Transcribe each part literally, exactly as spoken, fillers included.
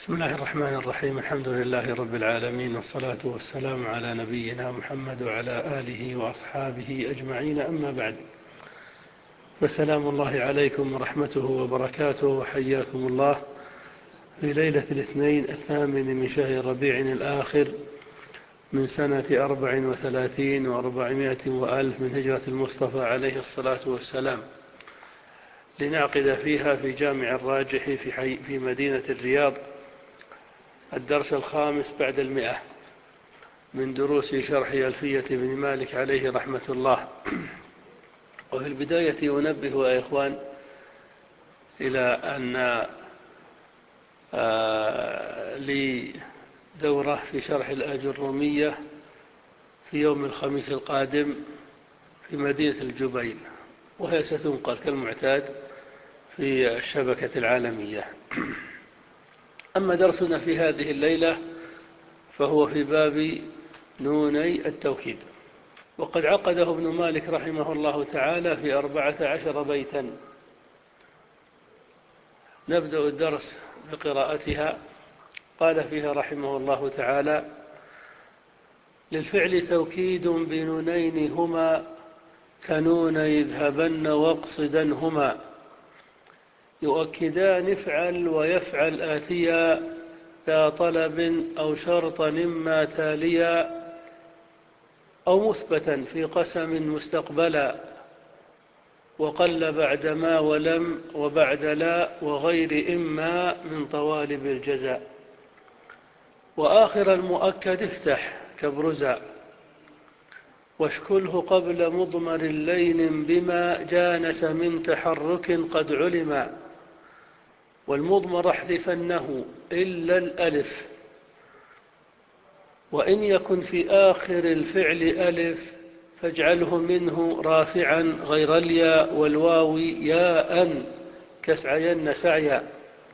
بسم الله الرحمن الرحيم. الحمد لله رب العالمين، والصلاة والسلام على نبينا محمد وعلى آله وأصحابه أجمعين، أما بعد، فسلام الله عليكم ورحمته وبركاته، وحياكم الله في ليلة الاثنين الثامن من شهر ربيع الآخر من سنة أربع وثلاثين وأربعمائة وألف من هجرة المصطفى عليه الصلاة والسلام، لنعقد فيها في جامع الراجح في, حي في مدينة الرياض الدرس الخامس بعد المئة من دروس شرح ألفية بن مالك عليه رحمة الله. وفي البداية أنبه يا إخوان إلى أن لي دورة في شرح الآجرومية في يوم الخميس القادم في مدينة الجبيل، وهي ستنقل كالمعتاد في الشبكة العالمية. أما درسنا في هذه الليلة فهو في باب نوني التوكيد، وقد عقده ابن مالك رحمه الله تعالى في أربعة عشر بيتا. نبدأ الدرس بقراءتها. قال فيها رحمه الله تعالى: للفعل توكيد بنونين هما كنون يذهبن واقصدا هما، يؤكدان افعل ويفعل آتيا ذا طلب أو شرطا إما تاليا، أو مثبتا في قسم مستقبلا، وقل بعد ما ولم وبعد لا وغير إما من طوالب الجزاء، وآخر المؤكد افتح كبرزا، واشكله قبل مضمر اللين بما جانس من تحرك قد علما، والمضمر احذفنه إلا الألف، وإن يكن في آخر الفعل ألف فاجعله منه رافعا غير الياء والواو ياء كسعين سعيا،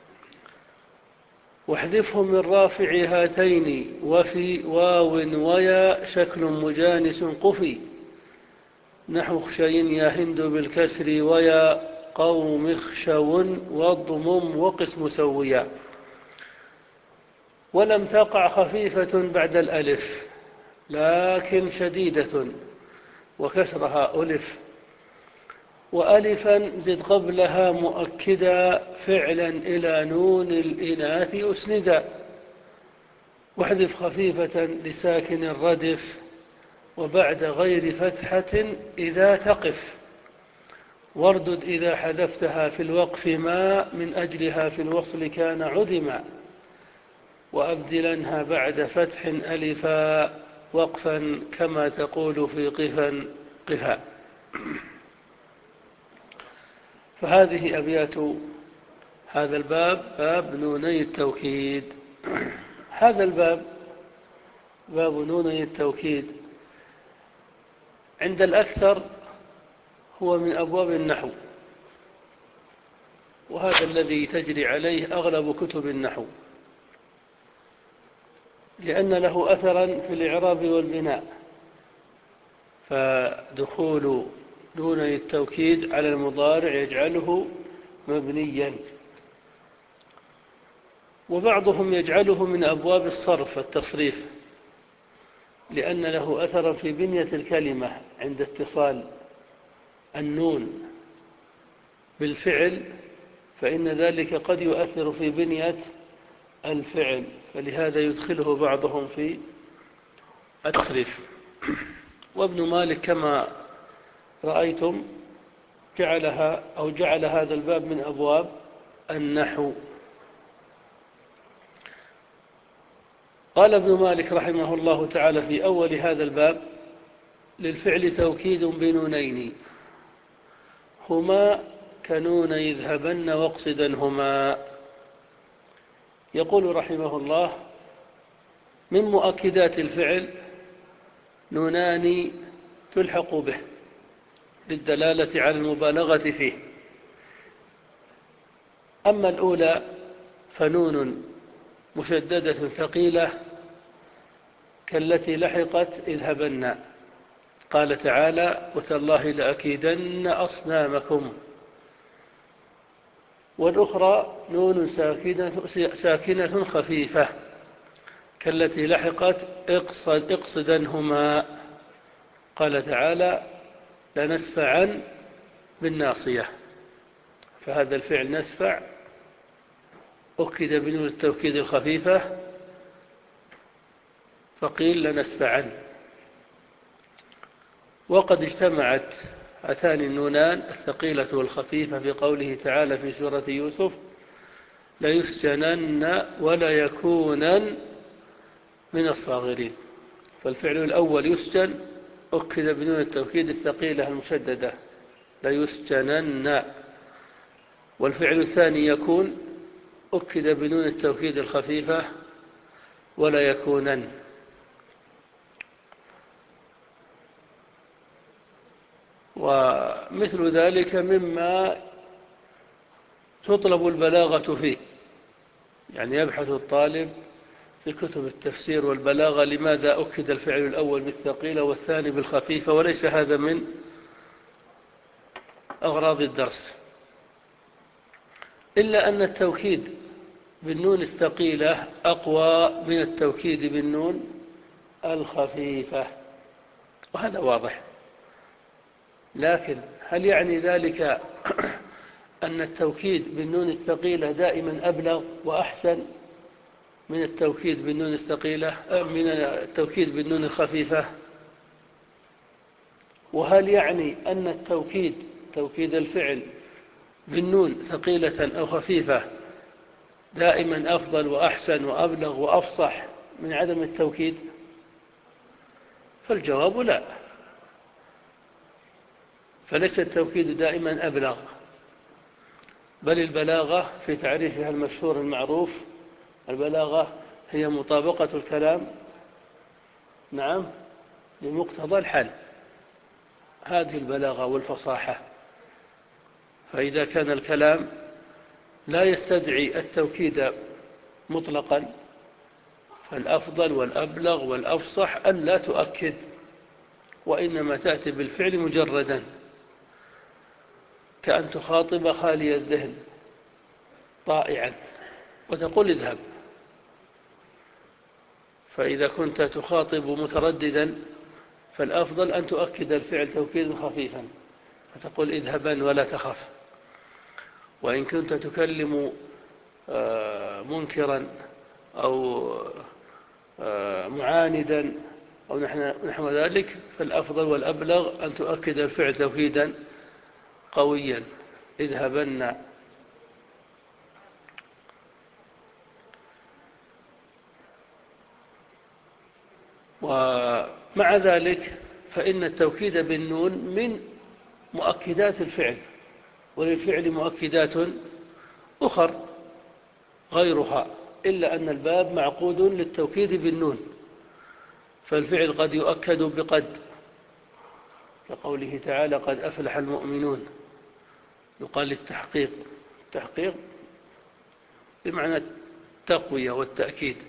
واحذفه من رافع هاتين وفي واو ويا شكل مجانس قفي، نحو خشين يا هند بالكسر ويا قوم خشو واضمم وقس مسويا، ولم تقع خفيفة بعد الألف لكن شديدة وكسرها ألف، وألفا زد قبلها مؤكدا فعلا إلى نون الإناث أسندا، واحذف خفيفة لساكن الردف وبعد غير فتحة إذا تقف، واردد إذا حذفتها في الوقف ما من أجلها في الوصل كان عدما، وأبدلنها بعد فتح ألفا وقفا كما تقول في قفا قفا. فهذه أبيات هذا الباب، باب نوني التوكيد. هذا الباب باب نوني التوكيد عند الأكثر هو من أبواب النحو، وهذا الذي تجري عليه أغلب كتب النحو، لأن له أثرا في الإعراب والبناء، فدخول نوني التوكيد على المضارع يجعله مبنيا، وبعضهم يجعله من أبواب الصرف التصريف، لأن له أثرا في بنية الكلمة عند اتصال النون بالفعل، فإن ذلك قد يؤثر في بنية الفعل، فلهذا يدخله بعضهم في التصريف. وابن مالك كما رأيتم جعلها أو جعل هذا الباب من أبواب النحو. قال ابن مالك رحمه الله تعالى في أول هذا الباب: للفعل توكيد بنونين هما كنون يذهبن واقصدا هما. يقول رحمه الله: من مؤكدات الفعل نونان تلحق به للدلالة على المبالغة فيه. أما الأولى فنون مشددة ثقيلة كالتي لحقت اذهبن، قال تعالى: وتالله لأكيدن أصنامكم. والأخرى نون ساكنة, ساكنة خفيفة كالتي لحقت اقصد اقصدنهما. قال تعالى لنسفعا بالناصية، فهذا الفعل نسفع أكد بنون التوكيد الخفيفة فقيل لنسفعا. وقد اجتمعت هاتان النونان الثقيلة والخفيفة في قوله تعالى في سورة يوسف ليسجنن ولا يكونن من الصاغرين. فالفعل الأول يسجن أكد بنون التوكيد الثقيلة المشددة ليسجنن، والفعل الثاني يكون أكد بنون التوكيد الخفيفة ولا يكونن. ومثل ذلك مما تطلب البلاغة فيه، يعني يبحث الطالب في كتب التفسير والبلاغة لماذا أكد الفعل الأول بالثقيلة والثاني بالخفيفة، وليس هذا من أغراض الدرس، إلا أن التوكيد بالنون الثقيلة أقوى من التوكيد بالنون الخفيفة، وهذا واضح. لكن هل يعني ذلك أن التوكيد بالنون الثقيلة دائما أبلغ وأحسن من التوكيد بالنون الثقيلة من التوكيد بالنون الخفيفة؟ وهل يعني أن التوكيد توكيد الفعل بالنون ثقيلة أو خفيفة دائما أفضل وأحسن وأبلغ وأفصح من عدم التوكيد؟ فالجواب لا، فليس التوكيد دائما أبلغ، بل البلاغة في تعريفها المشهور المعروف البلاغة هي مطابقة الكلام نعم لمقتضى الحال، هذه البلاغة والفصاحة. فإذا كان الكلام لا يستدعي التوكيد مطلقا فالأفضل والأبلغ والأفصح أن لا تؤكد، وإنما تأتي بالفعل مجردا، كأن تخاطب خالي الذهن طائعا وتقول اذهب. فإذا كنت تخاطب مترددا فالأفضل أن تؤكد الفعل توكيدا خفيفا فتقول اذهبا ولا تخف. وإن كنت تكلم منكرا أو معاندا أو نحو ذلك فالأفضل والأبلغ أن تؤكد الفعل توكيدا قويا اذهبن. ومع ذلك فإن التوكيد بالنون من مؤكدات الفعل، وللفعل مؤكدات أخر غيرها، إلا أن الباب معقود للتوكيد بالنون، فالفعل قد يؤكد بقد، كقوله تعالى قد أفلح المؤمنون، يقال للتحقيق، التحقيق بمعنى التقوية والتأكيد.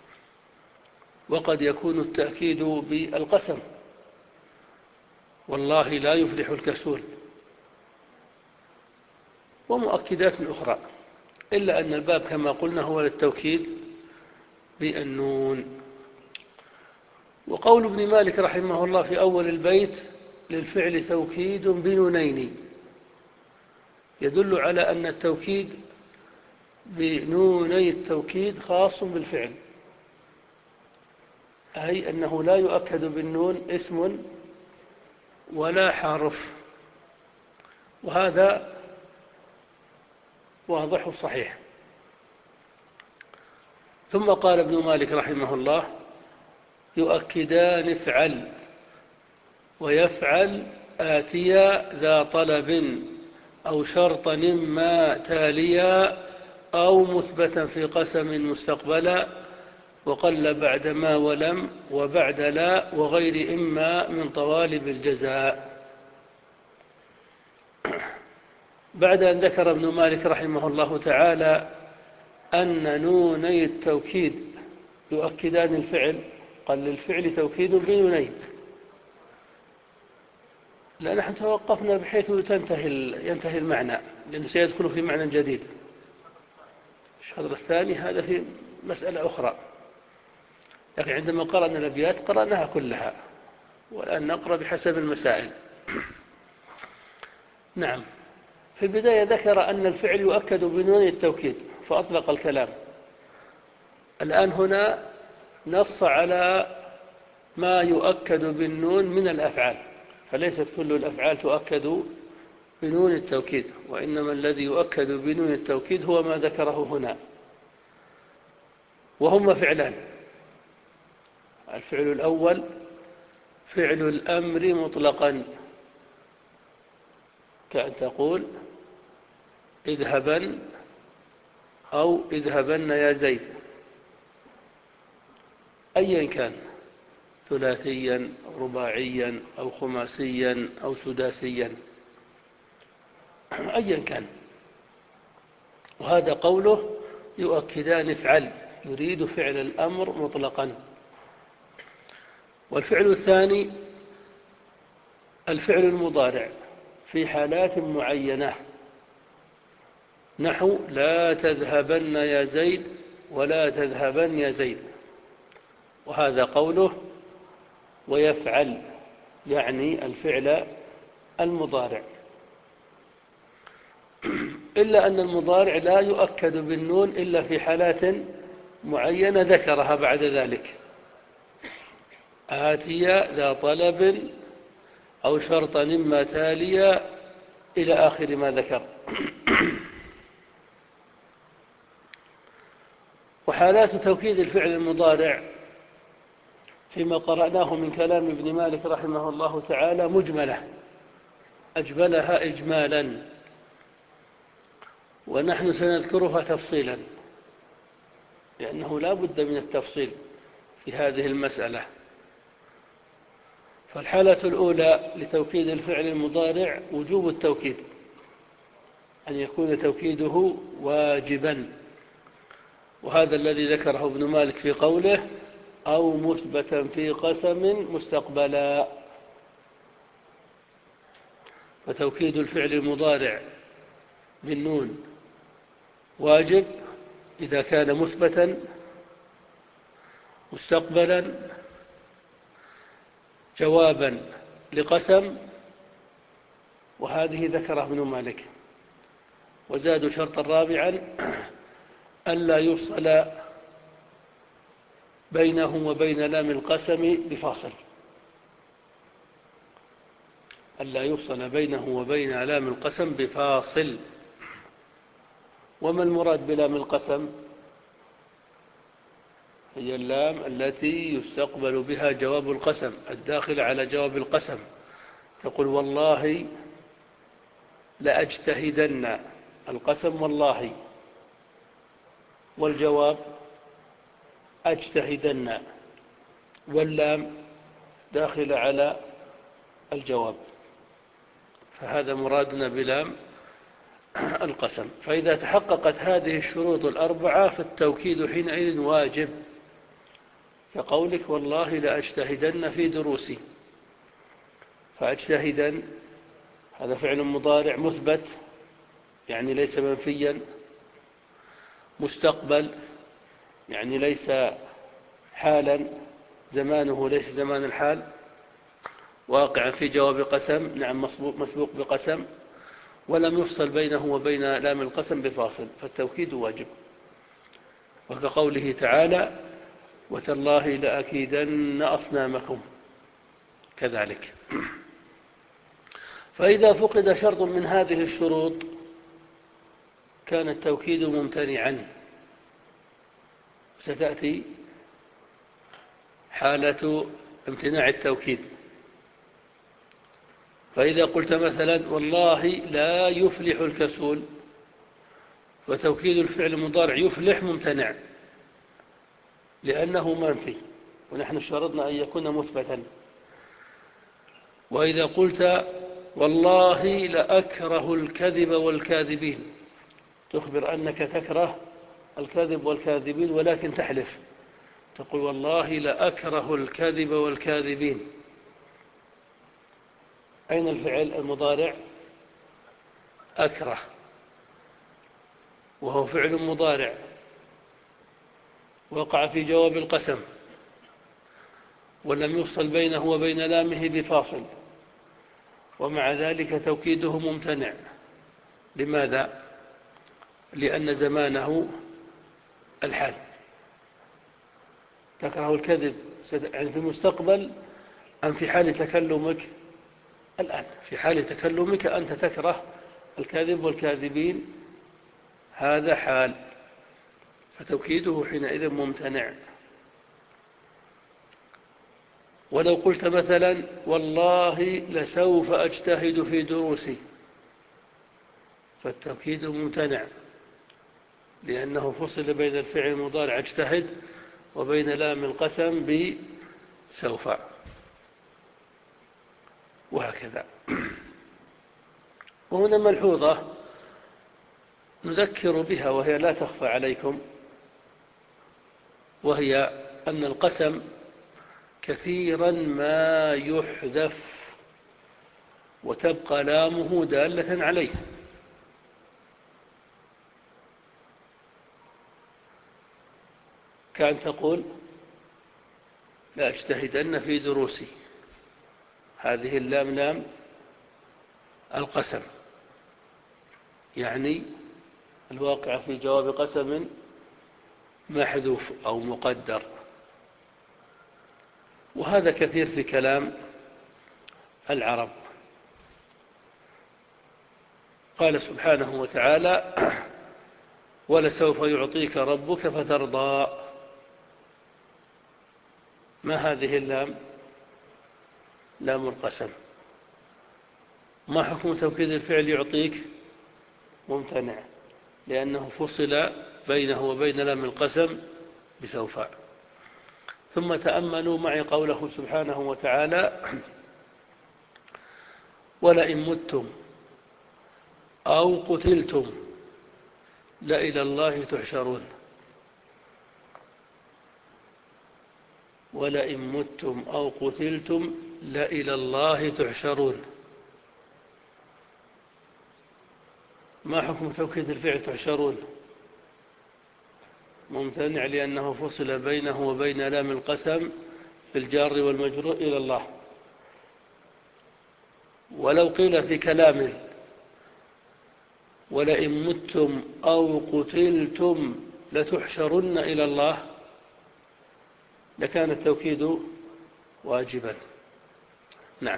وقد يكون التأكيد بالقسم والله لا يفلح الكسول، ومؤكدات أخرى، إلا أن الباب كما قلنا هو للتوكيد بالنون. وقول ابن مالك رحمه الله في أول البيت للفعل توكيد بنونين يدل على أن التوكيد بنوني التوكيد خاص بالفعل، أي أنه لا يؤكد بالنون اسم ولا حرف، وهذا واضح صحيح. ثم قال ابن مالك رحمه الله يؤكدان افعل ويفعل آتيا ذا طلب أو شرطا إما تاليا أو مثبتا في قسم مستقبلا وقل بعد ما ولم وبعد لا وغير إما من طوالب الجزاء. بعد أن ذكر ابن مالك رحمه الله تعالى أن نوني التوكيد يؤكدان الفعل، قال للفعل توكيد بنونين، لا نحن توقفنا بحيث تنتهي ينتهي المعنى لأنه سيدخل في معنى جديد. الشطر الثاني هذا في مسألة أخرى، لكن عندما قرأنا الأبيات قرأناها كلها، والآن نقرأ بحسب المسائل. نعم. في البداية ذكر أن الفعل يؤكد بنون التوكيد فأطلق الكلام. الآن هنا نص على ما يؤكد بالنون من الأفعال، فليست كل الأفعال تؤكد بنون التوكيد، وإنما الذي يؤكد بنون التوكيد هو ما ذكره هنا، وهما فعلان. الفعل الأول فعل الأمر مطلقا، كأن تقول اذهبا أو اذهبن يا زيد، أيا كان، ثلاثيا أو رباعيا أو خماسيا أو سداسيا، أيا كان. وهذا قوله يؤكدان افعل، يريد فعل الأمر مطلقا. والفعل الثاني الفعل المضارع في حالات معينة، نحو لا تذهبن يا زيد ولا تذهبن يا زيد، وهذا قوله ويفعل، يعني الفعل المضارع. إلا أن المضارع لا يؤكد بالنون إلا في حالات معينة ذكرها بعد ذلك، آتية ذا طلب أو شرطا إما تاليا إلى آخر ما ذكر. وحالات توكيد الفعل المضارع فيما قرأناه من كلام ابن مالك رحمه الله تعالى مجملة، أجملها إجمالا، ونحن سنذكرها تفصيلا، لأنه لا بد من التفصيل في هذه المسألة. فالحالة الأولى لتوكيد الفعل المضارع وجوب التوكيد، أن يكون توكيده واجبا، وهذا الذي ذكره ابن مالك في قوله أو مثبتا في قسم مستقبلا. فتوكيد الفعل المضارع بالنون واجب إذا كان مثبتا مستقبلا جوابا لقسم، وهذه ذكره ابن مالك. وزادوا شرطا رابعا ألا يفصل بينه وبين لام القسم بفاصل، ألا يفصل بينه وبين لام القسم بفاصل. وما المراد بلام القسم؟ هي اللام التي يستقبل بها جواب القسم، الداخل على جواب القسم. تقول والله لأجتهدن، القسم والله، والجواب أجتهدن، واللام داخل على الجواب، فهذا مرادنا بلام القسم. فإذا تحققت هذه الشروط الأربعة فالتوكيد حينئذ واجب، كقولك والله لأجتهدن في دروسي، فأجتهدن هذا فعل مضارع مثبت يعني ليس منفيا، مستقبل يعني ليس حالا، زمانه ليس زمان الحال، واقعا في جواب قسم، نعم مسبوق, مسبوق بقسم، ولم يفصل بينه وبين لام القسم بفاصل، فالتوكيد واجب. وكقوله تعالى وتالله لأكيدن أصنامكم كذلك. فإذا فقد شرط من هذه الشروط كان التوكيد ممتنعا. ستأتي حالة امتناع التوكيد. فإذا قلت مثلا والله لا يفلح الكسول، وتوكيد الفعل المضارع يفلح ممتنع لأنه منفي، ونحن شرطنا أن يكون مثبتا. وإذا قلت والله لأكره الكذب والكاذبين، تخبر أنك تكره الكذب والكاذبين ولكن تحلف، تقول والله لأكره الكذب والكاذبين. أين الفعل المضارع؟ أكره، وهو فعل مضارع وقع في جواب القسم ولم يفصل بينه وبين لامه بفاصل، ومع ذلك توكيده ممتنع. لماذا؟ لأن زمانه الحال. تكره الكذب يعني في المستقبل أم في حال تكلمك الآن؟ في حال تكلمك أنت تكره الكذب والكاذبين، هذا حال، فتوكيده حينئذ ممتنع. ولو قلت مثلا والله لسوف أجتهد في دروسي، فالتوكيد ممتنع لأنه فصل بين الفعل المضارع اجتهد وبين لام القسم بسوف، وهكذا. وهنا ملحوظة نذكر بها وهي لا تخفى عليكم، وهي أن القسم كثيرا ما يحذف وتبقى لامه دالة عليه. كأن تقول لا أجتهدن في دروسي، هذه اللام لام القسم، يعني الواقع في جواب قسم محذوف أو مقدر. وهذا كثير في كلام العرب. قال سبحانه وتعالى ولسوف يعطيك ربك فترضى. ما هذه اللام؟ لام القسم. ما حكم توكيد الفعل يعطيك؟ ممتنع لأنه فصل بينه وبين لام القسم بسوف. ثم تأملوا معي قوله سبحانه وتعالى ولئن متم أو قتلتم لإلى الله تحشرون. ولئن متم أو قتلتم لإلى الله تحشرون. ما حكم توكيد الفعل تحشرون؟ ممتنع لأنه فصل بينه وبين لام القسم بالجار والمجرور إلى الله. ولو قيل في كلام ولئن متم أو قتلتم لتحشرن إلى الله لكان التوكيد واجبا. نعم.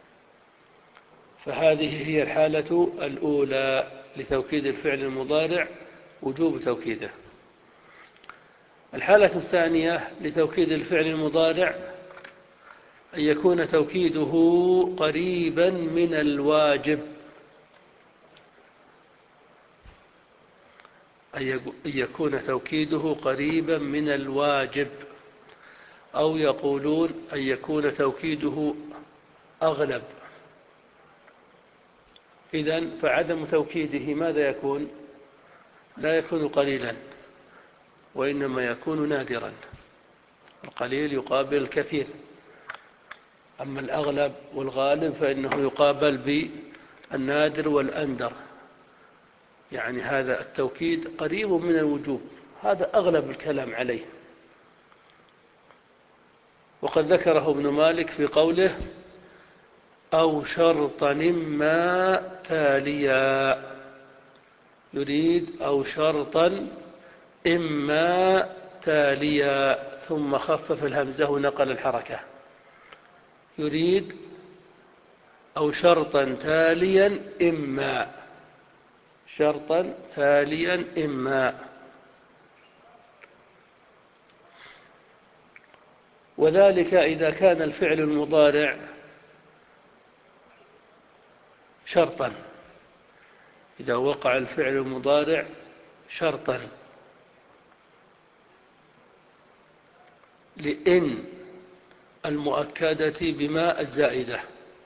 فهذه هي الحالة الأولى لتوكيد الفعل المضارع، وجوب توكيده. الحالة الثانية لتوكيد الفعل المضارع أن يكون توكيده قريبا من الواجب. أن يكون توكيده قريبا من الواجب، أو يقولون أن يكون توكيده أغلب. إذن فعدم توكيده ماذا يكون؟ لا يكون قليلا، وإنما يكون نادرا. القليل يقابل الكثير، أما الأغلب والغالب فإنه يقابل بالنادر والأندر. يعني هذا التوكيد قريب من الوجوب، هذا أغلب الكلام عليه. وقد ذكره ابن مالك في قوله أو شرطا إما تاليا، يريد أو شرطا إما تاليا، ثم خفف الهمزة ونقل الحركة. يريد أو شرطا تاليا إما، شرطا تاليا إما. وذلك إذا كان الفعل المضارع شرطا، إذا وقع الفعل المضارع شرطا لإن المؤكدة بما الزائدة.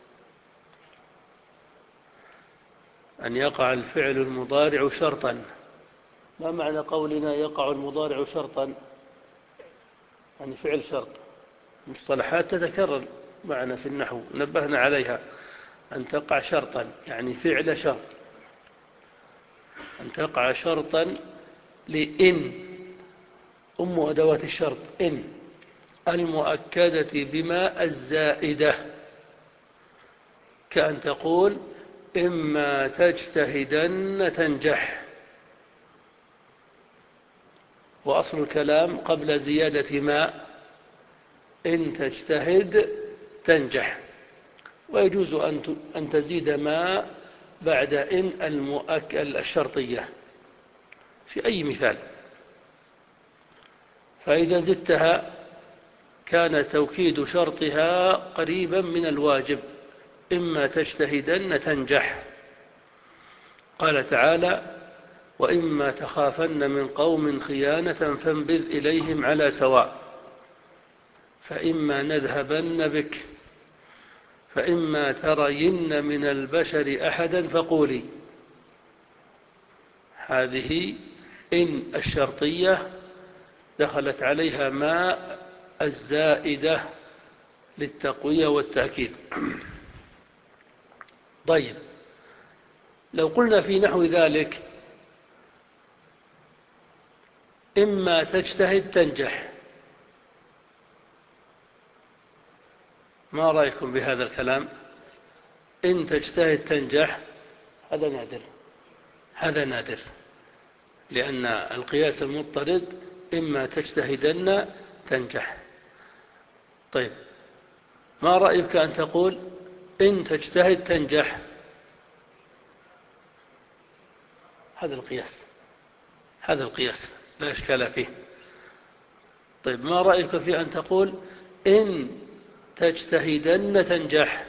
أن يقع الفعل المضارع شرطا. ما معنى قولنا يقع المضارع شرطا؟ يعني فعل شرط. مصطلحات تتكرر معنا في النحو نبهنا عليها. أن تقع شرطا يعني فعل شرط. أن تقع شرطا لإن أم أدوات الشرط إن المؤكدة بما الزائدة، كأن تقول إما تجتهدن تنجح، وأصل الكلام قبل زيادة ما، إن تجتهد تنجح، ويجوز أن تزيد ما بعد إن المؤكد الشرطية في أي مثال. فإذا زدتها كان توكيد شرطها قريبا من الواجب، إما تجتهدن تنجح. قال تعالى وإما تخافن من قوم خيانة فانبذ إليهم على سواء، فإما نذهبن بك فإما ترين من البشر أحدا فقولي. هذه إن الشرطية دخلت عليها ما الزائدة للتقوية والتأكيد. طيب، لو قلنا في نحو ذلك إما تجتهد تنجح، ما رأيكم بهذا الكلام؟ إن تجتهد تنجح، هذا نادر، هذا نادر، لأن القياس المضطرد إما تجتهدن تنجح. طيب، ما رأيك أن تقول إن تجتهد تنجح؟ هذا القياس، هذا القياس لا إشكال فيه. طيب، ما رأيك في أن تقول إن تجتهدن تنجح؟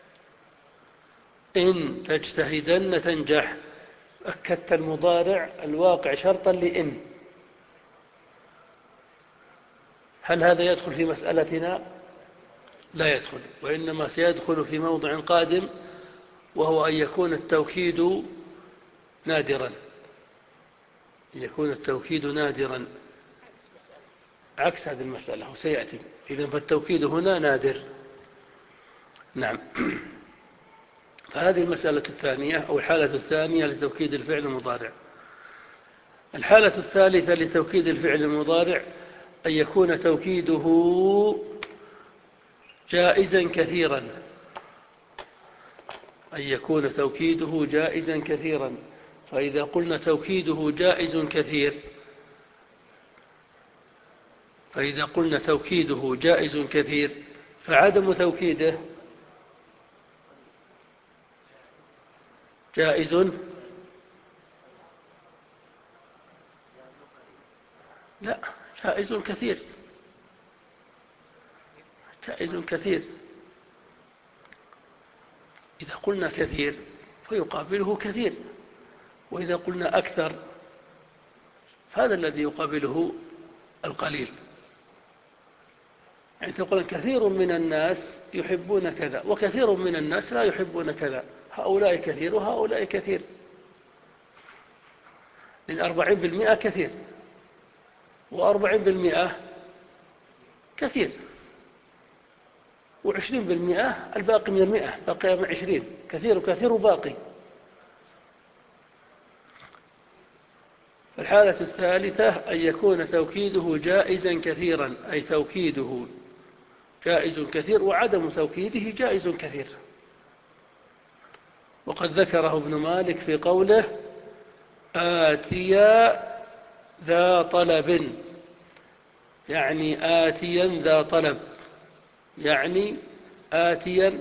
إن تجتهدن تنجح، أكدت المضارع الواقع شرطا لإن. هل هذا يدخل في مسألتنا؟ لا يدخل، وإنما سيدخل في موضع قادم، وهو أن يكون التوكيد نادرا، يكون التوكيد نادرا عكس هذه المسألة وسيأتي. إذن فالتوكيد هنا نادر. نعم. فهذه المسألة الثانية أو الحالة الثانية لتوكيد الفعل المضارع. الحالة الثالثة لتوكيد الفعل المضارع أن يكون توكيده جائزا كثيرا، أن يكون توكيده جائزا كثيرا. فإذا قلنا توكيده جائز كثير فإذا قلنا توكيده جائز كثير فعدم توكيده جائز لا جائز كثير، جائز كثير. إذا قلنا كثير فيقابله كثير، وإذا قلنا أكثر فهذا الذي يقابله القليل. يعني تقول كثير من الناس يحبون كذا وكثير من الناس لا يحبون كذا، هؤلاء كثير وهؤلاء كثير. لأن أربعين بالمئة كثير وأربعين بالمئة كثير، وعشرين بالمئة الباقي من المئة باقي من عشرين، كثير وكثير وباقي. الحالة الثالثة أن يكون توكيده جائزا كثيرا، أي توكيده جائز كثير وعدم توكيده جائز كثير. وقد ذكره ابن مالك في قوله آتيا ذا طلب، يعني آتيا ذا طلب، يعني آتيا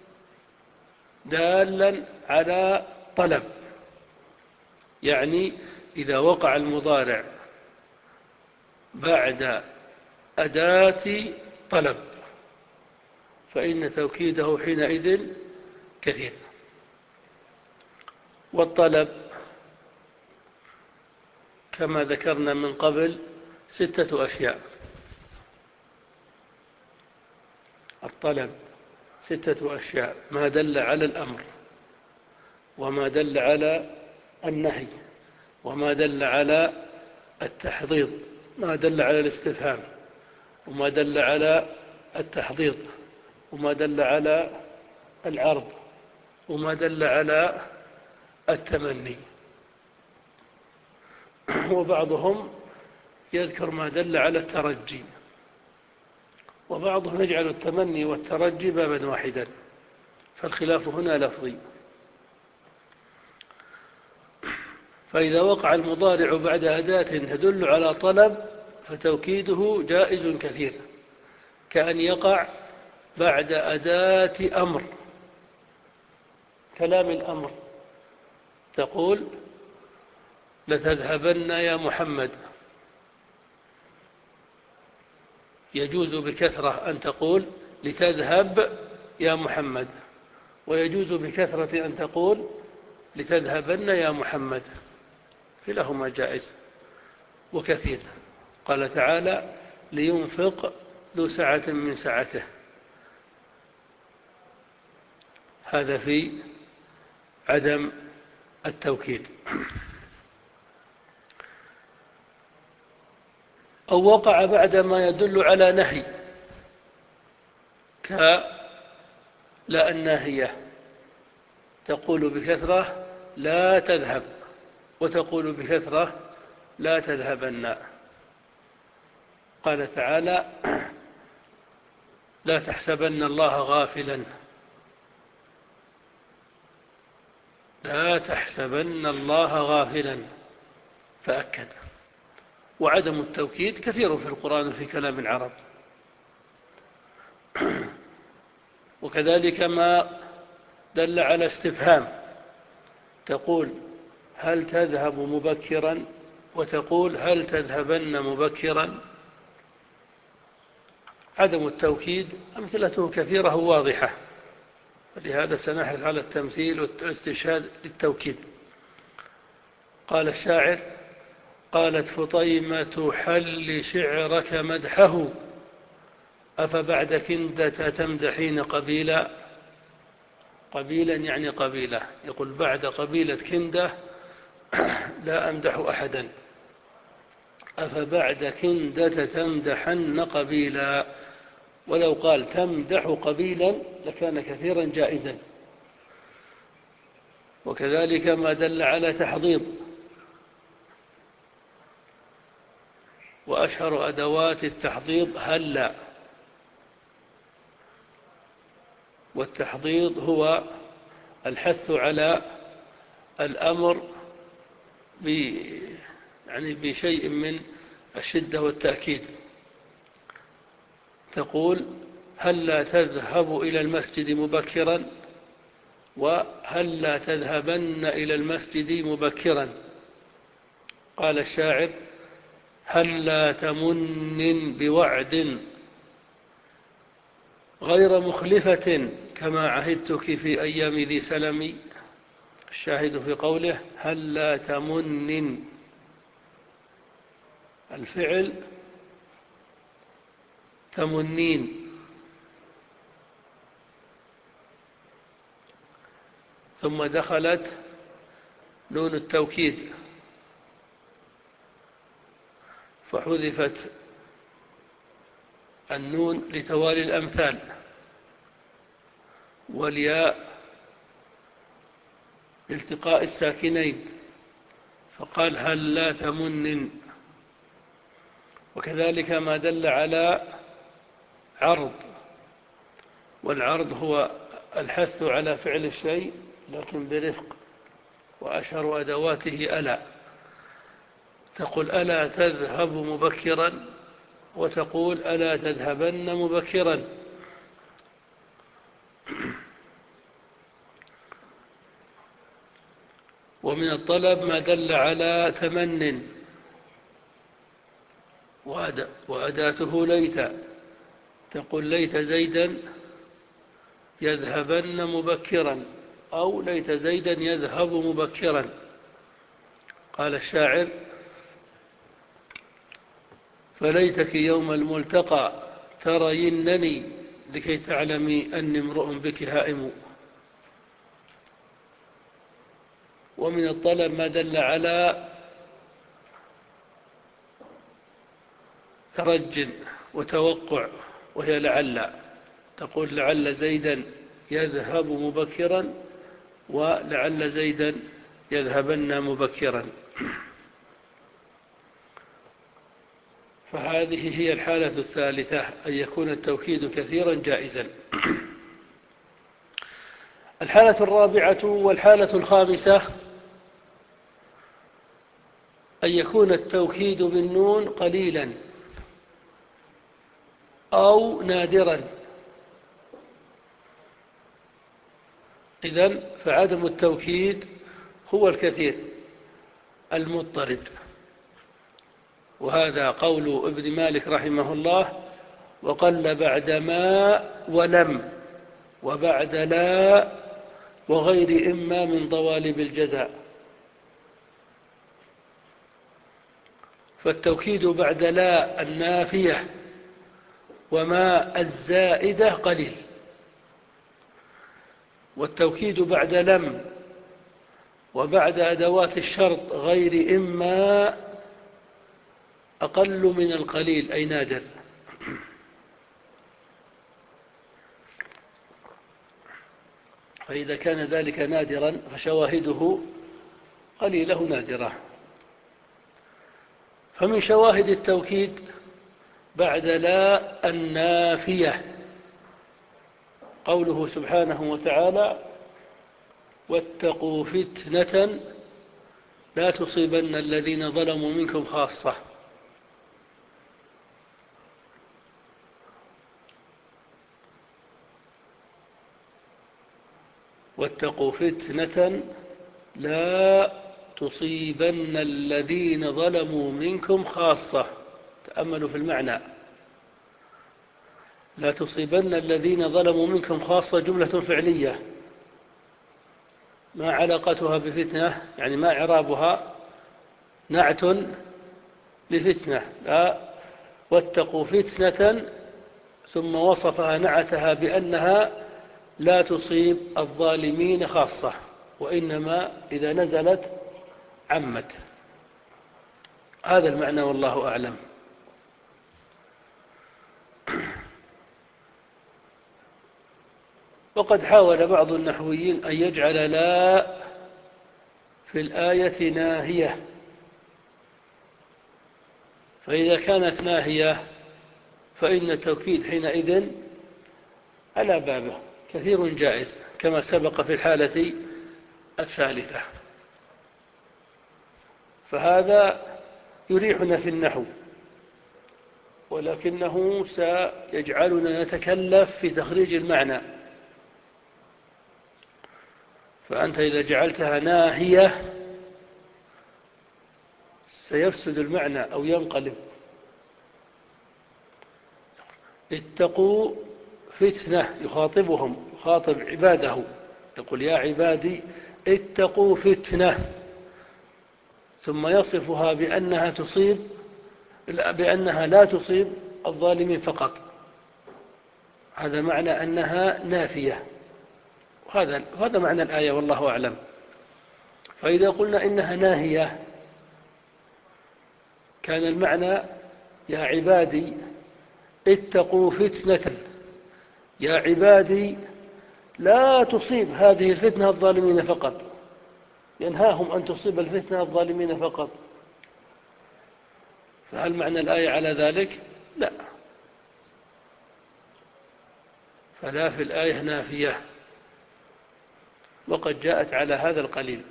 دالا على طلب. يعني إذا وقع المضارع بعد أداة طلب فإن توكيده حينئذ كثير. والطلب كما ذكرنا من قبل ستة أشياء. الطلب ستة أشياء: ما دل على الأمر، وما دل على النهي، وما دل على التحضيض، ما دل على الاستفهام، وما دل على التحضيض، وما دل على العرض، وما دل على التمني. وبعضهم يذكر ما دل على الترجي، وبعضهم يجعل التمني والترجي بابا واحدا، فالخلاف هنا لفظي. فإذا وقع المضارع بعد أداة تدل على طلب فتوكيده جائز كثير، كأن يقع بعد أداة أمر، كلام الأمر، تقول لتذهبن يا محمد، يجوز بكثرة أن تقول لتذهب يا محمد، ويجوز بكثرة أن تقول لتذهبن يا محمد، كلاهما جائز وكثير. قال تعالى لينفق ذو سعة من سعته، هذا في عدم التوكيد. أو وقع بعد ما يدل على نهي كلا الناهية، تقول بكثرة لا تذهب، وتقول بكثرة لا تذهبن. قال تعالى لا تحسبن الله غافلا، لا تحسبن الله غافلا، فأكد. وعدم التوكيد كثير في القرآن وفي كلام العرب. وكذلك ما دل على استفهام، تقول هل تذهب مبكرا، وتقول هل تذهبن مبكرا. عدم التوكيد أمثلته كثيرة واضحة، ولهذا سنحرص على التمثيل والاستشهاد للتوكيد. قال الشاعر قالت فطيمة حل شعرك مدحه، أفبعد كندة تمدحين قبيلا. قبيلا يعني قبيلة، يقول بعد قبيلة كندة لا أمدح أحدا، أفبعد كندة تمدحن قبيلا. ولو قال تمدح قبيلا لكان كثيرا جائزا. وكذلك ما دل على تحضيض، وأشهر أدوات التحضيض هلا، والتحضيض هو الحث على الأمر ب يعني بشيء من الشدة والتأكيد. تقول هلا تذهب إلى المسجد مبكرا، وهلا تذهبن إلى المسجد مبكرا. قال الشاعر هلا تمن بوعد غير مخلفة كما عهدتك في أيام ذي سلم. الشاهد في قوله هلا تمن، الفعل تمنين، ثم دخلت نون التوكيد فحذفت النون لتوالي الأمثال، والياء لالتقاء الساكنين، فقال هل لا تمن. وكذلك ما دل على عرض، والعرض هو الحث على فعل الشيء لكن برفق، وأشهر أدواته ألا، تقول ألا تذهب مبكرا، وتقول ألا تذهبن مبكرا. ومن الطلب ما دل على تمن، وأداته ليت، تقول ليت زيدا يذهبن مبكرا، أو ليت زيدا يذهب مبكرا. قال الشاعر فليتك يوم الملتقى ترينني لكي تعلمي أني امرؤ بك هائم. ومن الطلب ما دل على ترج وتوقع، وهي لعل، تقول لعل زيدا يذهب مبكرا، ولعل زيدا يذهبن مبكرا. فهذه هي الحالة الثالثة، أن يكون التوكيد كثيرا جائزا. الحالة الرابعة والحالة الخامسة أن يكون التوكيد بالنون قليلا أو نادرا. إذن فعدم التوكيد هو الكثير المضطرد، وهذا قول ابن مالك رحمه الله: وقل بعد ما ولم وبعد لا وغير إما من ضوالب الجزاء. فالتوكيد بعد لا النافية وما الزائدة قليل، والتوكيد بعد لم وبعد أدوات الشرط غير إما أقل من القليل أي نادر. فإذا كان ذلك نادرا فشواهده قليلة نادرة. فمن شواهد التوكيد بعد لا النافية قوله سبحانه وتعالى: واتقوا فتنة لا تصيبن الذين ظلموا منكم خاصة. واتقوا فتنة لا تصيبن الذين ظلموا منكم خاصة. تأملوا في المعنى: لا تصيبن الذين ظلموا منكم خاصة جملة فعلية، ما علاقتها بفتنة؟ يعني ما إعرابها؟ نعت لفتنة. لا، واتقوا فتنة ثم وصفها نعتها بأنها لا تصيب الظالمين خاصة، وإنما إذا نزلت عمت. هذا المعنى والله أعلم. وقد حاول بعض النحويين أن يجعل لا في الآية ناهية، فإذا كانت ناهية فإن التوكيد حينئذ على بابه كثير جائز، كما سبق في الحالة الثالثة. فهذا يريحنا في النحو، ولكنه سيجعلنا نتكلف في تخريج المعنى. فأنت إذا جعلتها ناهية سيفسد المعنى أو ينقلب. اتقوا فتنة، يخاطبهم، يخاطب عباده، يقول: يا عبادي اتقوا فتنة، ثم يصفها بأنها تصيب بأنها لا تصيب الظالمين فقط. هذا معنى أنها نافية، وهذا هذا معنى الآية والله أعلم. فإذا قلنا إنها ناهية كان المعنى: يا عبادي اتقوا فتنة، يا عبادي لا تصيب هذه الفتنة الظالمين فقط، ينهاهم أن تصيب الفتنة الظالمين فقط. فهل معنى الآية على ذلك؟ لا، فلا في الآية نافية، وقد جاءت على هذا القليل.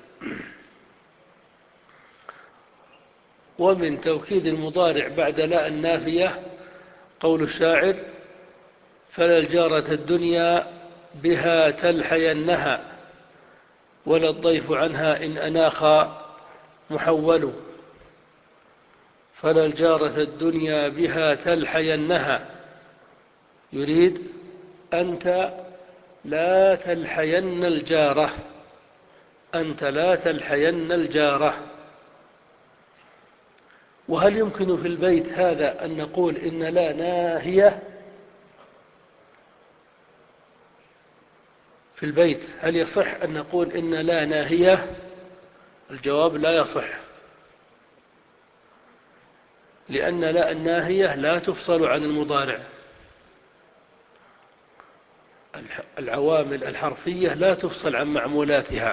ومن توكيد المضارع بعد لا النافية قول الشاعر: فلا الجارة الدنيا بها تلحينها ولا الضيف عنها إن أناخا محول. فلا الجارة الدنيا بها تلحينها، يريد أنت لا تلحين الجارة، أنت لا تلحين الجارة. وهل يمكن في البيت هذا أن نقول إن لا ناهية؟ في البيت هل يصح أن نقول إن لا ناهية؟ الجواب: لا يصح، لأن لا الناهية لا تفصل عن المضارع. العوامل الحرفية لا تفصل عن معمولاتها.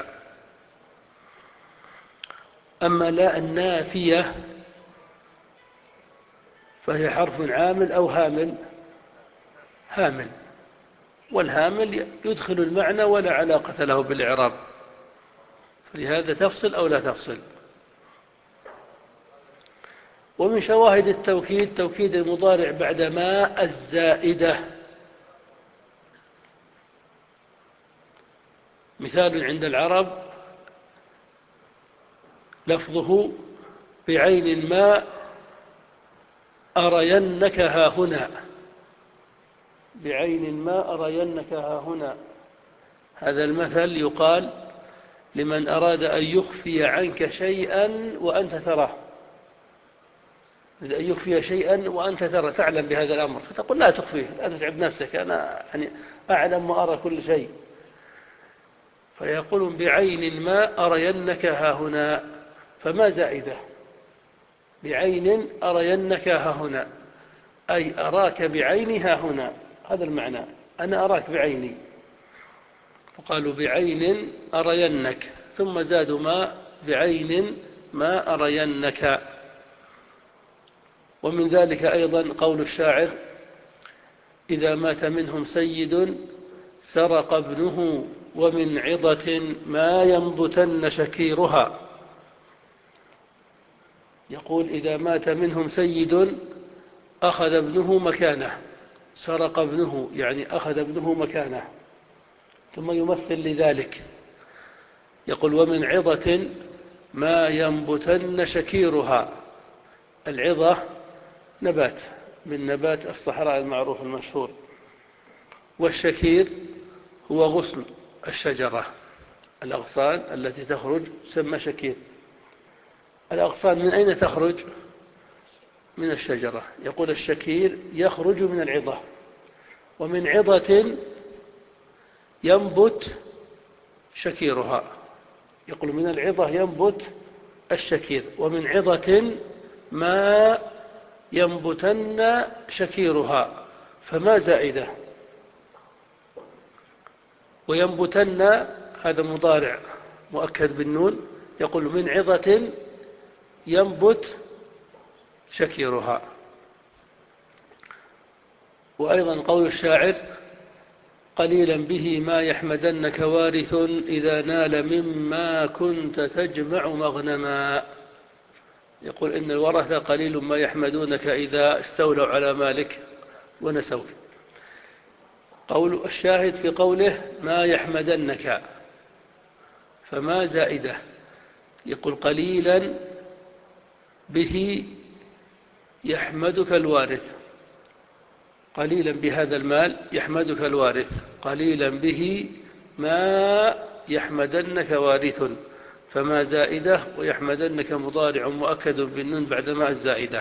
أما لا النافية فهي حرف عامل أو هامل؟ هامل، والهامل يدخل المعنى ولا علاقة له بالإعراب، فلهذا تفصل أو لا تفصل. ومن شواهد التوكيد توكيد المضارع بعد ما الزائدة. مثال عند العرب لفظه بعين الماء أرينك ها هنا، بعين الماء أرينك ها هنا. هذا المثل يقال لمن أراد أن يخفي عنك شيئا وأنت تراه، أن يخفي شيئا وأنت ترى تعلم بهذا الأمر، فتقول لا تخفيه، لا تتعب نفسك، أنا يعني أعلم وأرى كل شيء. فيقول بعين الماء أرينك ها هنا، فما زائدة؟ بعين أرينك ها هنا، أي أراك بعيني ها هنا، هذا المعنى، أنا أراك بعيني. فقالوا بعين أرينك، ثم زادوا ما بعين ما أرينك. ومن ذلك أيضا قول الشاعر إذا مات منهم سيد سرق ابنه ومن عظة ما ينبتن شكيرها. يقول إذا مات منهم سيد أخذ ابنه مكانه، سرق ابنه يعني أخذ ابنه مكانه، ثم يمثل لذلك يقول ومن عظة ما ينبتن شكيرها. العظة نبات من نبات الصحراء المعروف المشهور، والشكير هو غصن الشجرة، الأغصان التي تخرج تسمى شكير. الأغصان من أين تخرج؟ من الشجرة. يقول الشكير يخرج من العظة، ومن عظة ينبت شكيرها. يقول من العظة ينبت الشكير، ومن عظة ما ينبتن شكيرها، فما زائدة. وينبتن هذا مضارع مؤكد بالنون، يقول من عظة ينبت شكيرها. وأيضا قول الشاعر قليلا به ما يحمدنك وارث إذا نال مما كنت تجمع مغنما. يقول إن الورثة قليل ما يحمدونك إذا استولوا على مالك ونسوك. قول الشاهد في قوله ما يحمدنك، فما زائدة. يقول قليلا به يحمدك الوارث، قليلا بهذا المال يحمدك الوارث، قليلا به ما يحمدنك وارث، فما زائدة، ويحمدنك مضارع مؤكد بالنون بعد ما الزائدة.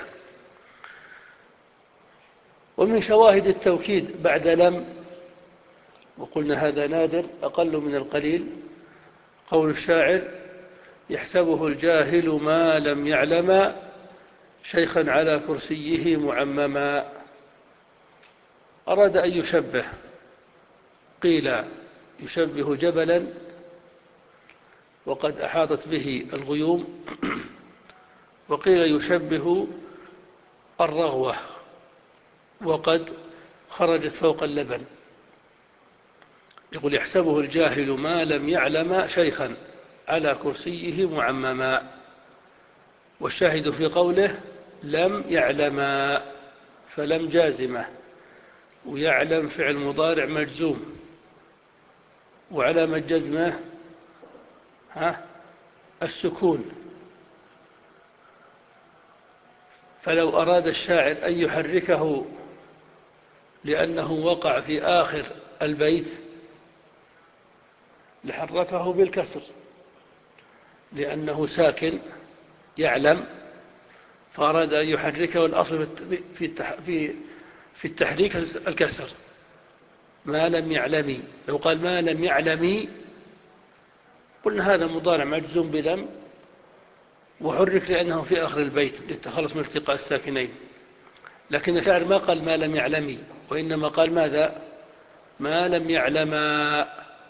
ومن شواهد التوكيد بعد لم، وقلنا هذا نادر أقل من القليل، قول الشاعر يحسبه الجاهل ما لم يعلم شيخا على كرسيه معمما. أراد أن يشبه، قيل يشبه جبلا وقد أحاطت به الغيوم، وقيل يشبه الرغوة وقد خرجت فوق اللبن. يقول يحسبه الجاهل ما لم يعلم شيخا على كرسيه معمما. والشاهد في قوله لم يعلم، فلم جازمة، ويعلم فعل مضارع مجزوم، وعلامة جزمه ها السكون. فلو أراد الشاعر أن يحركه لأنه وقع في آخر البيت لحركه بالكسر، لأنه ساكن يعلم، فأراد أن يحركه، الأصل في في التحريك الكسر، ما لم يعلمي. لو قال ما لم يعلمي قلنا هذا مضارع مجزوم بلم وحرك لأنه في آخر البيت للتخلص من التقاء الساكنين. لكن الشاعر ما قال ما لم يعلمي، وإنما قال ماذا؟ ما لم يعلما.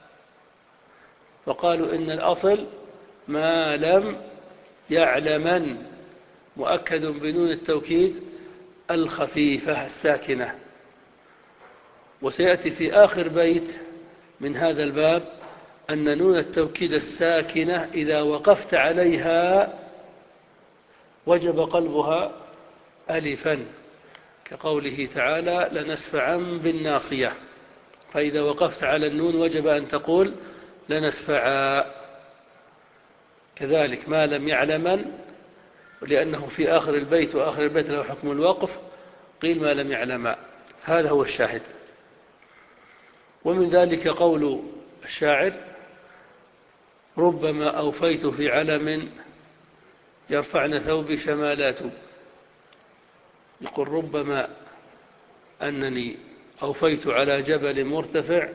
فقالوا إن الأصل ما لم يعلمن مؤكد بنون التوكيد الخفيفة الساكنة. وسيأتي في آخر بيت من هذا الباب أن نون التوكيد الساكنة إذا وقفت عليها وجب قلبها ألفا، كقوله تعالى لنسفعا بالناصية، فإذا وقفت على النون وجب أن تقول لنسفعا. كذلك ما لم يعلما، ولأنه في آخر البيت وآخر البيت له حكم الوقف قيل ما لم يعلما. هذا هو الشاهد. ومن ذلك قول الشاعر ربما أوفيت في علم يرفعن ثوبي شمالات. يقول ربما أنني أوفيت على جبل مرتفع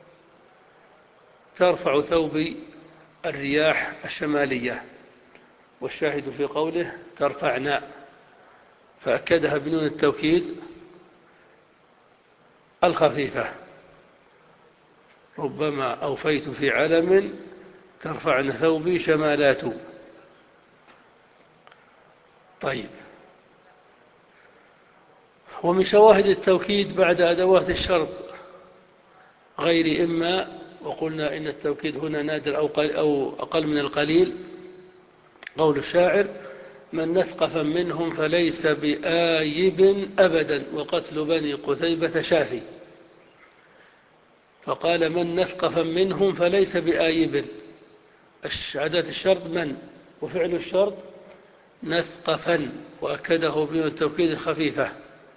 ترفع ثوبي الرياح الشمالية، والشاهد في قوله ترفعنا، فأكدها بنون التوكيد الخفيفة. ربما أوفيت في علم ترفعن ثوبي شمالات. طيب، ومن شواهد التوكيد بعد أدوات الشرط غير إما، وقلنا إن التوكيد هنا نادر أو أقل من القليل، قول الشاعر من نثقف منهم فليس بآيب أبدا وقتل بني قتيبة شافي. فقال من نثقف منهم فليس بآيب، أداة الشرط من، وفعل الشرط نثقفا، وأكده بنون التوكيد الخفيفة.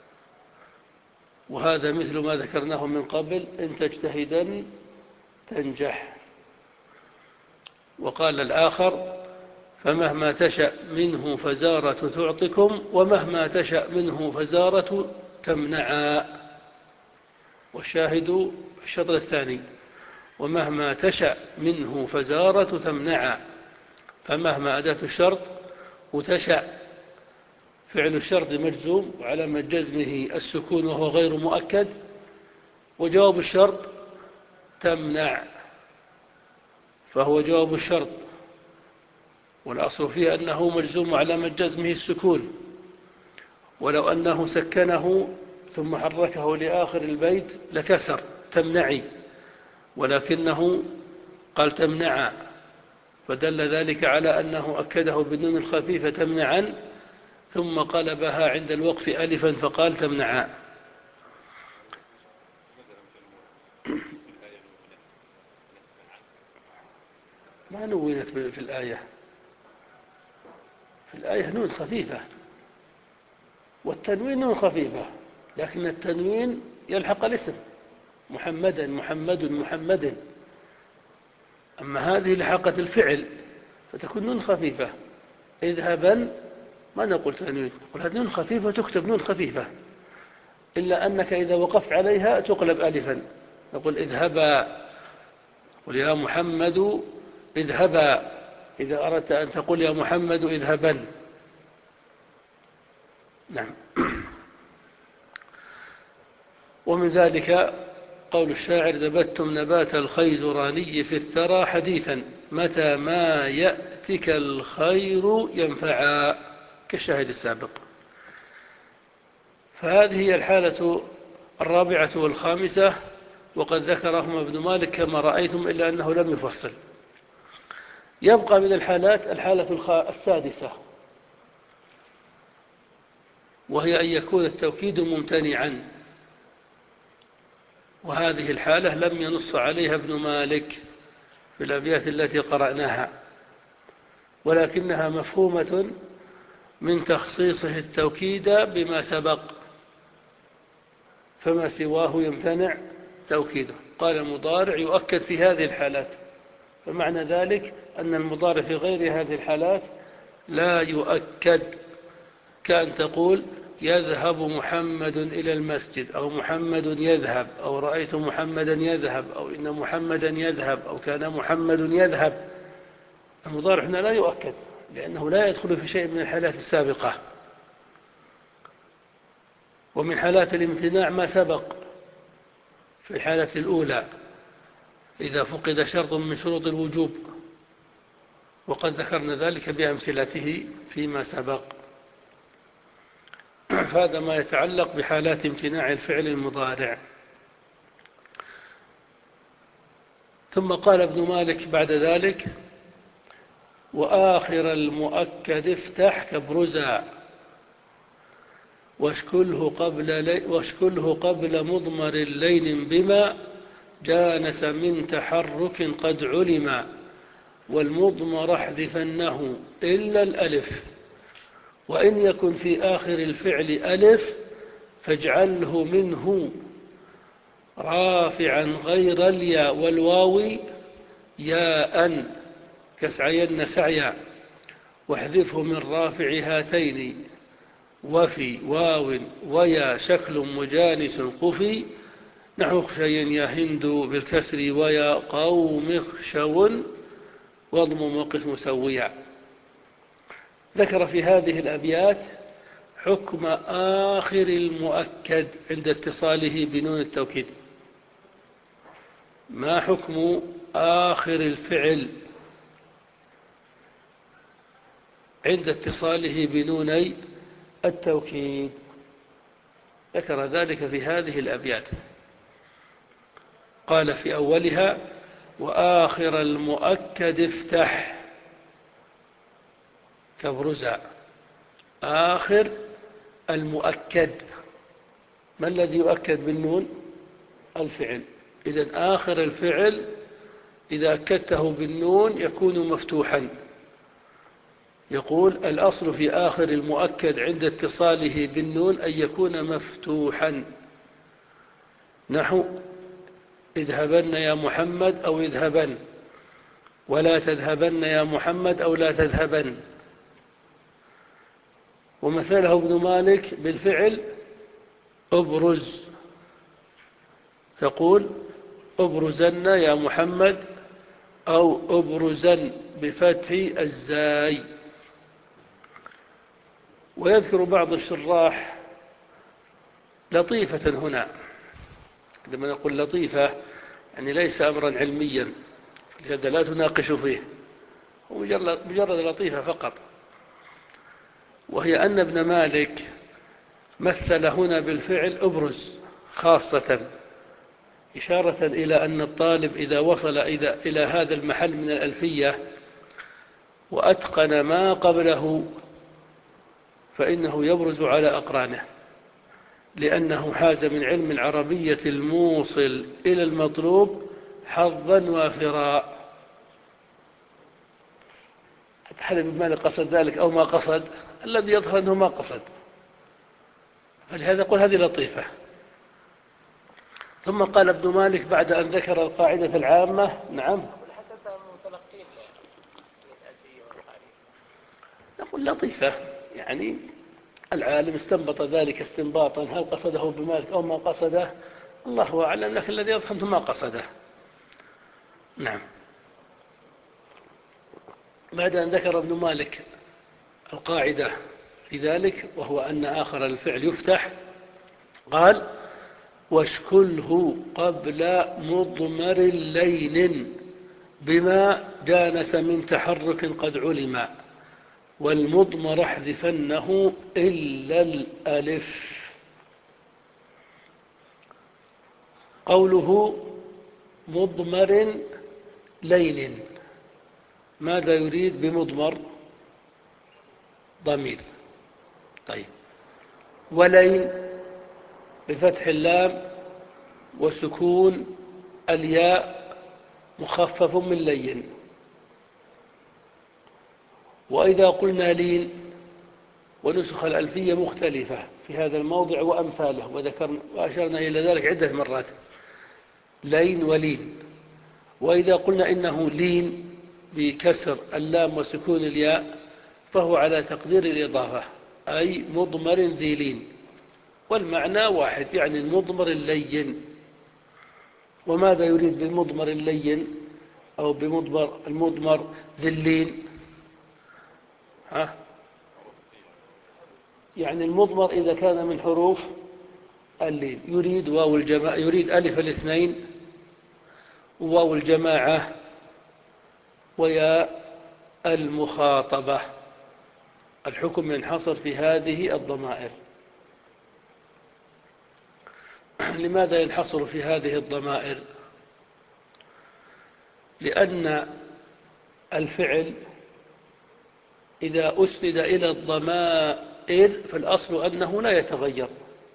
وهذا مثل ما ذكرناه من قبل إن تجتهدا تنجح. وقال الآخر فمهما تشأ منه فزارة تعطكم ومهما تشأ منه فزارة تمنعا. والشاهد في الشطر الثاني ومهما تشأ منه فزارة تمنعا، فمهما أداة الشرط وتشأ فعل الشرط مجزوم وعلامة جزمه السكون وهو غير مؤكد، وجواب الشرط تمنع فهو جواب الشرط، والأصل فيه أنه مجزوم علامة جزمه السكون، ولو أنه سكنه ثم حركه لآخر البيت لكسر تمنعي، ولكنه قال تمنع، فدل ذلك على أنه أكده بالنون الخفيفة تمنعا ثم قلبها عند الوقف ألفا فقال تمنعا. ما نونت في الآية، في الآية نون خفيفة والتنوين نون خفيفة، لكن التنوين يلحق الاسم محمدا محمد محمد، أما هذه لحقت الفعل فتكون نون خفيفة. اذهبا ما نقول تنوين، نقول هذه نون خفيفة تكتب نون خفيفة، إلا أنك إذا وقفت عليها تقلب ألفا، نقول اذهبا، قل يا محمد اذهبا، إذا أردت أن تقول يا محمد اذهبا. نعم. ومن ذلك قول الشاعر نبتم نبات الخيزراني في الثرى حديثا متى ما يأتك الخير ينفعا، كالشاهد السابق. فهذه هي الحالة الرابعة والخامسة، وقد ذكرهما ابن مالك كما رأيتم، إلا أنه لم يفصل. يبقى من الحالات الحالة السادسة، وهي أن يكون التوكيد ممتنعا، وهذه الحالة لم ينص عليها ابن مالك في الأبيات التي قرأناها، ولكنها مفهومة من تخصيصه التوكيد بما سبق، فما سواه يمتنع توكيده. قال المضارع يؤكد في هذه الحالات، فمعنى ذلك أن المضارع في غير هذه الحالات لا يؤكد، كأن تقول يذهب محمد إلى المسجد، أو محمد يذهب، أو رأيت محمدا يذهب، أو إن محمدا يذهب، أو كان محمد يذهب. المضارع هنا لا يؤكد لأنه لا يدخل في شيء من الحالات السابقة. ومن حالات الامتناع ما سبق في الحالة الأولى إذا فقد شرط من شروط الوجوب، وقد ذكرنا ذلك بأمثلته فيما سبق. فهذا ما يتعلق بحالات امتناع الفعل المضارع. ثم قال ابن مالك بعد ذلك: وآخر المؤكد افتح كبرزا واشكله قبل, لي واشكله قبل مضمر اللين بما جانس من تحرك قد علم، والمضمر احذفنه إلا الألف، وإن يكن في آخر الفعل ألف فاجعله منه رافعا غير الياء والواو ياء كسعين سعيا، واحذفه من رافع هاتين وفي واو ويا شكل مجانس قفي، نحو خشي يا هند بالكسر ويا قوم خشو واضمم وقسم سويا. ذكر في هذه الأبيات حكم آخر المؤكد عند اتصاله بنون التوكيد. ما حكم آخر الفعل عند اتصاله بنوني التوكيد؟ ذكر ذلك في هذه الأبيات. قال في أولها: وآخر المؤكد افتح كبرزا. آخر المؤكد، ما الذي يؤكد بالنون؟ الفعل. إذن آخر الفعل إذا أكدته بالنون يكون مفتوحا. يقول: الأصل في آخر المؤكد عند اتصاله بالنون أن يكون مفتوحا، نحو اذهبن يا محمد أو اذهبن، ولا تذهبن يا محمد أو لا تذهبن. ومثله ابن مالك بالفعل أبرز، يقول: أبرزن يا محمد، أو أبرزن بفتح الزاي. ويذكر بعض الشراح لطيفة هنا. عندما نقول لطيفة يعني ليس أمرا علميا، لهذا لا تناقش فيه، هو مجرد لطيفة فقط، وهي أن ابن مالك مثل هنا بالفعل أبرز خاصة، إشارة إلى أن الطالب إذا وصل إلى هذا المحل من الألفية وأتقن ما قبله فإنه يبرز على أقرانه، لأنه حاز من علم العربية الموصل إلى المطلوب حظا وافرا. هل ابن مالك قصد ذلك أو ما قصد؟ الذي يظهر أنه ما قصد، فلهذا يقول هذه لطيفة. ثم قال ابن مالك بعد أن ذكر القاعدة العامة: نعم، نقول لطيفة يعني العالم استنبط ذلك استنباطا، هل قصده ابن مالك أو ما قصده الله أعلم، لكن الذي يظهر أنه ما قصده. نعم. بعد أن ذكر ابن مالك القاعدة في ذلك، وهو أن آخر الفعل يفتح، قال: واشكله قبل مضمر لين بما جانس من تحرك قد علم، والمضمر احذفنه إلا الألف. قوله مضمر لين، ماذا يريد بمضمر؟ ضمير. طيب، ولين بفتح اللام وسكون الياء مخفف من لين. وإذا قلنا لين، ونسخ الألفية مختلفة في هذا الموضع وأمثاله، وذكرنا وأشرنا إلى ذلك عدة مرات، لين ولين. وإذا قلنا إنه لين بكسر اللام وسكون الياء فهو على تقدير الإضافة، أي مضمر ذي لين، والمعنى واحد، يعني المضمر اللين. وماذا يريد بالمضمر اللين أو بمضمر المضمر ذي اللين؟ ها؟ يعني المضمر إذا كان من حروف اللين يريد واو الجماعة، يريد ألف الاثنين وواو الجماعة ويا المخاطبة. الحكم ينحصر في هذه الضمائر. لماذا ينحصر في هذه الضمائر؟ لأن الفعل إذا أسند إلى الضمائر فالأصل أنه لا يتغير،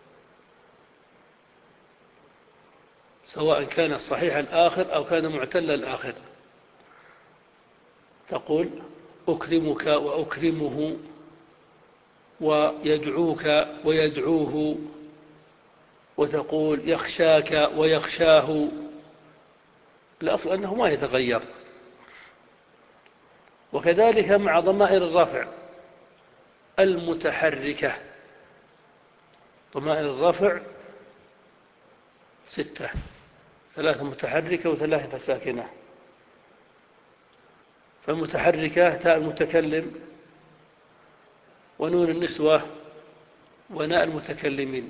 سواء كان صحيح الآخر أو كان معتل الآخر. تقول أكرمك وأكرمه، ويدعوك ويدعوه، وتقول يخشاك ويخشاه، الأصل أنه ما يتغير. وكذلك مع ضمائر الرفع المتحركة. ضمائر الرفع ستة، ثلاثة متحركة وثلاثة ساكنة. فالمتحركة تاء المتكلم ونون النسوة وناء المتكلمين.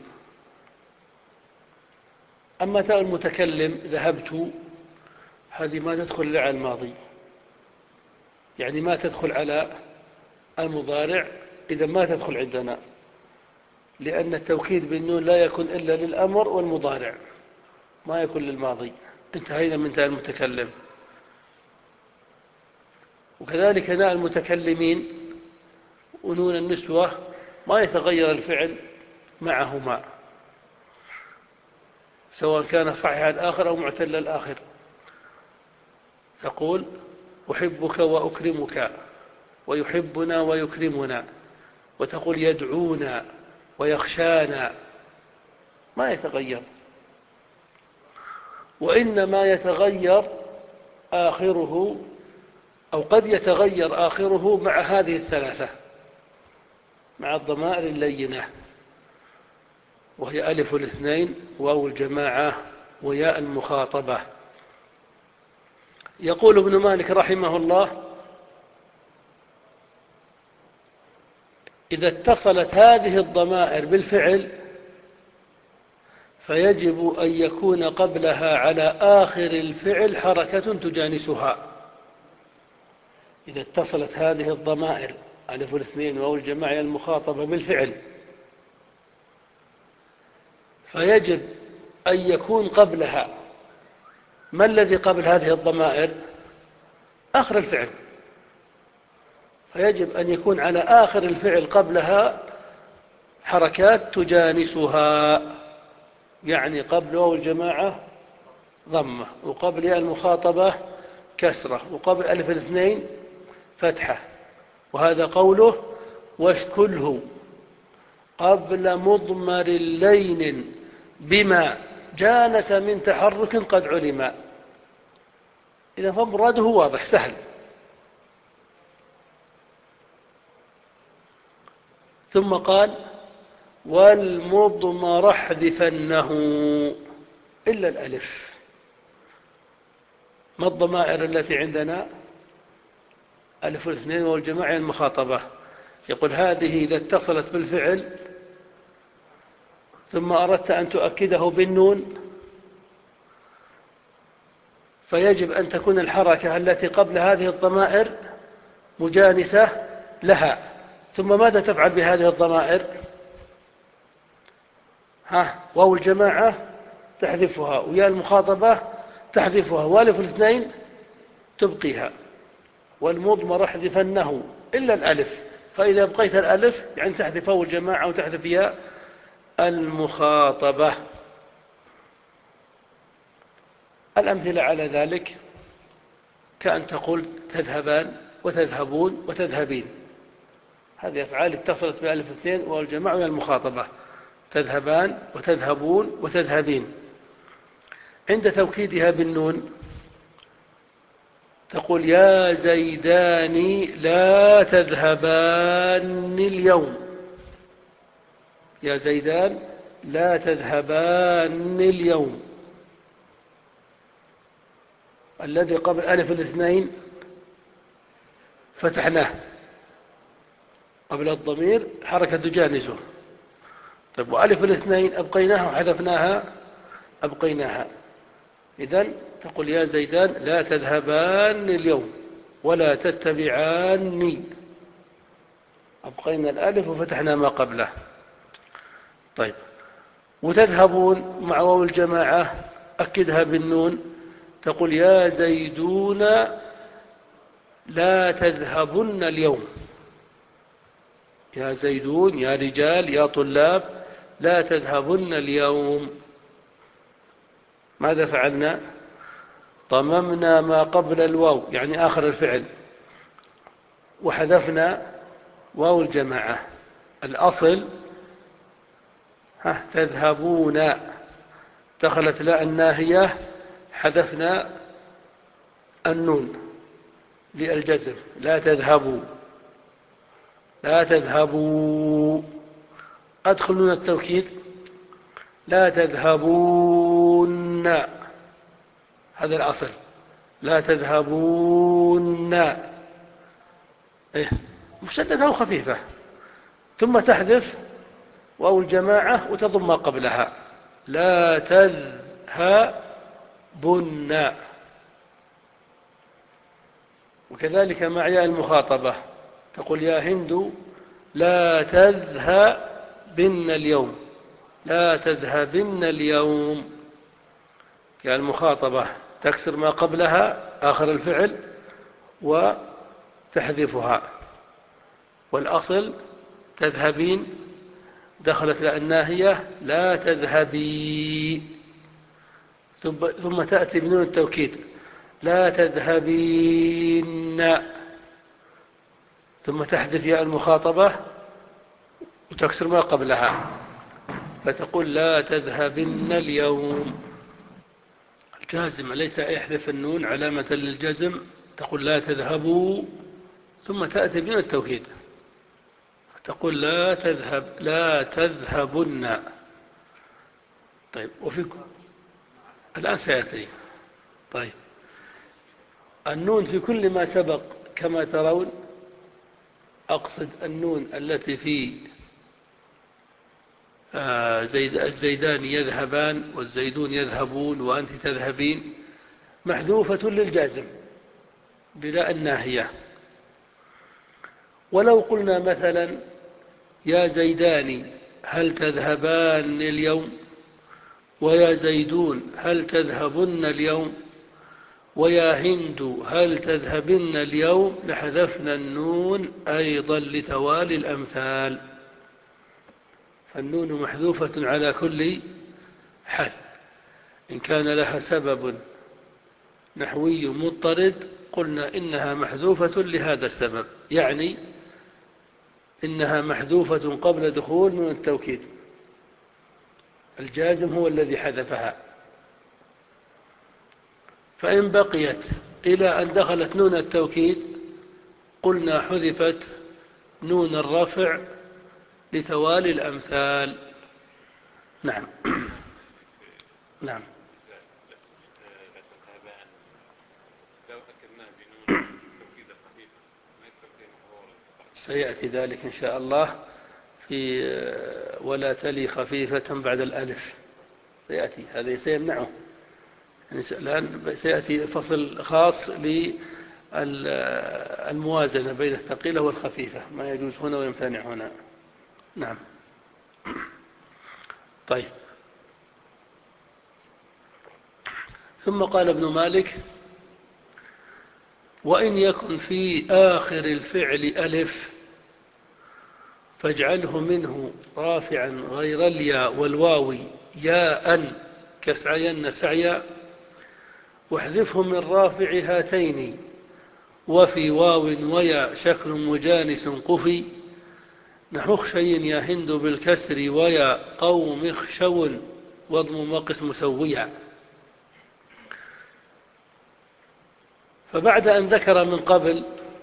أما تاء المتكلم ذهبت، هذه ما تدخل إلا على الماضي، يعني ما تدخل على المضارع، إذا ما تدخل عندنا، لأن التوكيد بالنون لا يكون إلا للأمر والمضارع، ما يكون للماضي. انتهينا من تاء المتكلم. وكذلك ناء المتكلمين ونون النسوة ما يتغير الفعل معهما، سواء كان صحيح الآخر أو معتل الآخر. تقول أحبك وأكرمك، ويحبنا ويكرمنا، وتقول يدعونا ويخشانا، ما يتغير. وإنما يتغير آخره، أو قد يتغير آخره مع هذه الثلاثة، مع الضمائر اللينة، وهي ألف الاثنين واو الجماعة وياء المخاطبة. يقول ابن مالك رحمه الله: إذا اتصلت هذه الضمائر بالفعل فيجب أن يكون قبلها على آخر الفعل حركة تجانسها. إذا اتصلت هذه الضمائر ألف الاثنين واو الجماعة المخاطبة بالفعل فيجب أن يكون قبلها، ما الذي قبل هذه الضمائر؟ آخر الفعل. فيجب أن يكون على آخر الفعل قبلها حركات تجانسها، يعني قبل واو الجماعة ضمة، وقبل ياء المخاطبة كسرة، وقبل ألف الاثنين فتحة. وهذا قوله واشكله قبل مضمر لين بما جانس من تحرك قد علم. إذا فمراده واضح سهل. ثم قال والمضمر احذفنه إلا الألف. ما الضمائر التي عندنا؟ ألف الاثنين والجماعة المخاطبة. يقول هذه إذا اتصلت بالفعل ثم أردت أن تؤكده بالنون فيجب أن تكون الحركة التي قبل هذه الضمائر مجانسة لها. ثم ماذا تفعل بهذه الضمائر؟ ها، واو الجماعة تحذفها، ويا المخاطبة تحذفها، والف الاثنين تبقيها. والمضمر احذفنه إلا الألف. فإذا بقيت الألف يعني تحذف واو الجماعة وتحذف يا المخاطبة. الأمثلة على ذلك كأن تقول تذهبان وتذهبون وتذهبين، هذه أفعال اتصلت بألف اثنين والجماعة والمخاطبة، تذهبان وتذهبون وتذهبين. عند توكيدها بالنون تقول يا زيدان لا تذهبان اليوم، يا زيدان لا تذهبان اليوم. الذي قبل ألف الاثنين فتحناه، قبل الضمير حركة تجانسه. طيب وألف الاثنين أبقيناها وحذفناها؟ أبقيناها. إذن تقول يا زيدان لا تذهبان اليوم ولا تتبعاني، أبقينا الألف وفتحنا ما قبله. طيب وتذهبون مع واو الجماعة أكدها بالنون، تقول يا زيدون لا تذهبن اليوم. يا زيدون، يا رجال، يا طلاب، لا تذهبن اليوم. ماذا فعلنا؟ ضممنا ما قبل الواو يعني آخر الفعل، وحذفنا واو الجماعة. الأصل ها تذهبون، دخلت لا الناهية، حذفنا النون للجزم، لا تذهبوا، لا تذهبوا. أدخل نون التوكيد، لا تذهبون، هذا الأصل، لا تذهبون. إيه؟ مشددة أو خفيفة، ثم تحذف واو الجماعة وتضم ما قبلها، لا تذهبن. وكذلك مع ياء المخاطبة، تقول يا هند لا تذهبن اليوم، لا تذهبن اليوم. ياء المخاطبة تكسر ما قبلها آخر الفعل وتحذفها، والأصل تذهبين، دخلت لا الناهية، لا تذهبي، ثم تأتي بنون التوكيد، لا تذهبين، ثم تحذف ياء المخاطبة وتكسر ما قبلها، فتقول لا تذهبن اليوم. الجازم ليس يحذف النون علامة للجزم، تقول لا تذهبوا، ثم تأتي بنون التوكيد، تقول لا تذهب، لا تذهبن. طيب، وفي الآن سيأتي. طيب، النون في كل ما سبق كما ترون، أقصد النون التي في زيد الزيدان يذهبان والزيدون يذهبون وأنت تذهبين، محذوفة للجازم بلا الناهية. ولو قلنا مثلا يا زيدان هل تذهبان اليوم، ويا زيدون هل تذهبن اليوم، ويا هند هل تذهبن اليوم، لحذفنا النون أيضا لتوالي الأمثال، فالنون محذوفة على كل حال. إن كان لها سبب نحوي مضطرد قلنا إنها محذوفة لهذا السبب، يعني إنها محذوفة قبل دخول نون التوكيد، الجازم هو الذي حذفها. فإن بقيت إلى أن دخلت نون التوكيد قلنا حذفت نون الرفع لتوالي الأمثال. نعم. نعم. سيأتي ذلك إن شاء الله في ولا تلي خفيفة بعد الألف، سيأتي هذا سيمنعه. يعني الآن سيأتي فصل خاص للموازنة بين الثقيلة والخفيفة، ما يجوز هنا ويمتنع هنا. نعم. طيب، ثم قال ابن مالك وإن يكن في آخر الفعل ألف فاجعله منه رافعا غير الياء والواو ياء كسعين سعيا، واحذفه من رافع هاتين، وفي واو ويا شكل مجانس قفي، نحو خشي يا هند بالكسر ويا قوم خشو واضم مقس مسويا. فبعد أن ذكر من قبل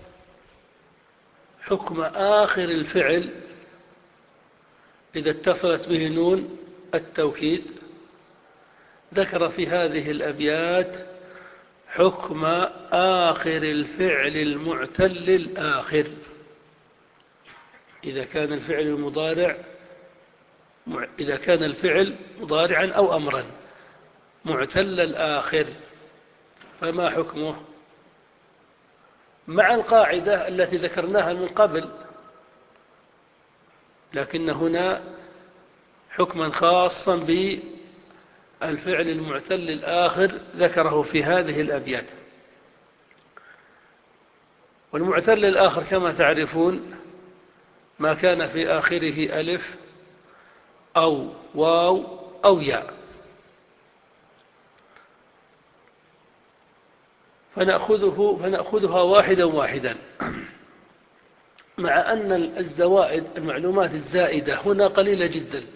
حكم آخر الفعل إذا اتصلت به نون التوكيد، ذكر في هذه الأبيات حكم آخر الفعل المعتل الآخر، إذا كان الفعل المضارع إذا كان الفعل مضارعا أو أمرا معتل الآخر، فما حكمه؟ مع القاعدة التي ذكرناها من قبل، لكن هنا حكما خاصا بالفعل المعتل الآخر ذكره في هذه الأبيات. والمعتل الآخر كما تعرفون ما كان في آخره ألف أو واو أو ياء. فنأخذه فنأخذها واحدا واحدا، مع أن الزوائد المعلومات الزائدة هنا قليلة جدا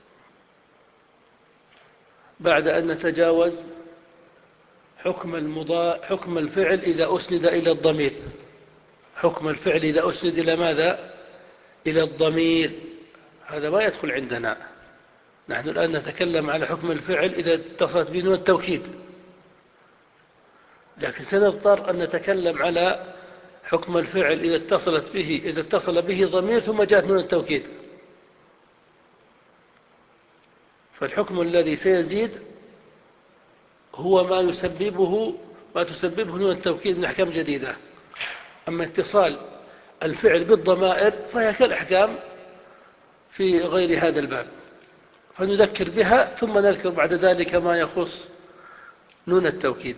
بعد أن نتجاوز حكم المضا حكم الفعل إذا أسند إلى الضمير. حكم الفعل إذا أسند إلى ماذا؟ إلى الضمير. هذا ما يدخل عندنا. نحن الآن نتكلم على حكم الفعل إذا اتصلت به نون التوكيد، لكن سنضطر أن نتكلم على حكم الفعل إذا اتصلت به إذا اتصل به ضمير ثم جاءت نون التوكيد. فالحكم الذي سيزيد هو ما يسببه ما تسببه نون التوكيد من أحكام جديدة. أما اتصال الفعل بالضمائر فهي كالأحكام في غير هذا الباب، فنذكر بها ثم نذكر بعد ذلك ما يخص نون التوكيد.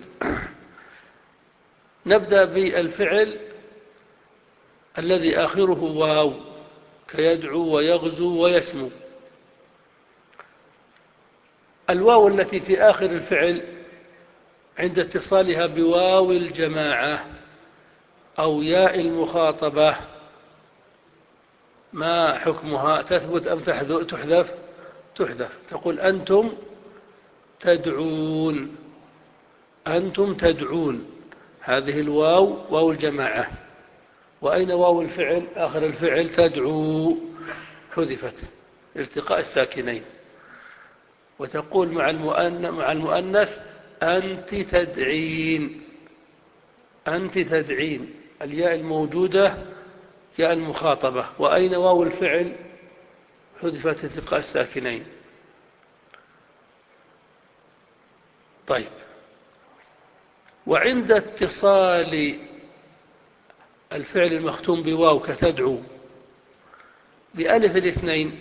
نبدأ بالفعل الذي آخره واو كيدعو ويغزو ويسمو. الواو التي في آخر الفعل عند اتصالها بواو الجماعة أو ياء المخاطبة ما حكمها؟ تثبت أم تحذف؟ تحذف. تقول أنتم تدعون. أنتم تدعون، هذه الواو واو الجماعة. وأين واو الفعل؟ آخر الفعل تدعو، حذفت التقاء الساكنين. وتقول مع المؤنث مع المؤنث أنت تدعين. أنت تدعين، الياء الموجودة ياء المخاطبة. وأين واو الفعل؟ حذفت التقاء الساكنين. طيب، وعند اتصال الفعل المختوم بواو كتدعو بألف الاثنين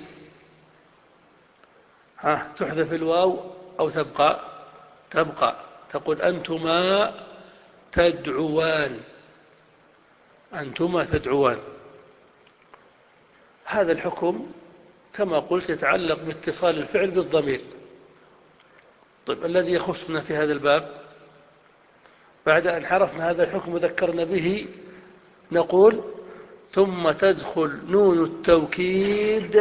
ها تحذف الواو أو تبقى؟ تبقى. تقول أنتما تدعوان. أنتما تدعوان. هذا الحكم كما قلت يتعلق باتصال الفعل بالضمير. طيب، الذي يخصنا في هذا الباب بعد أن عرفنا هذا الحكم وذكرنا به نقول ثم تدخل نون التوكيد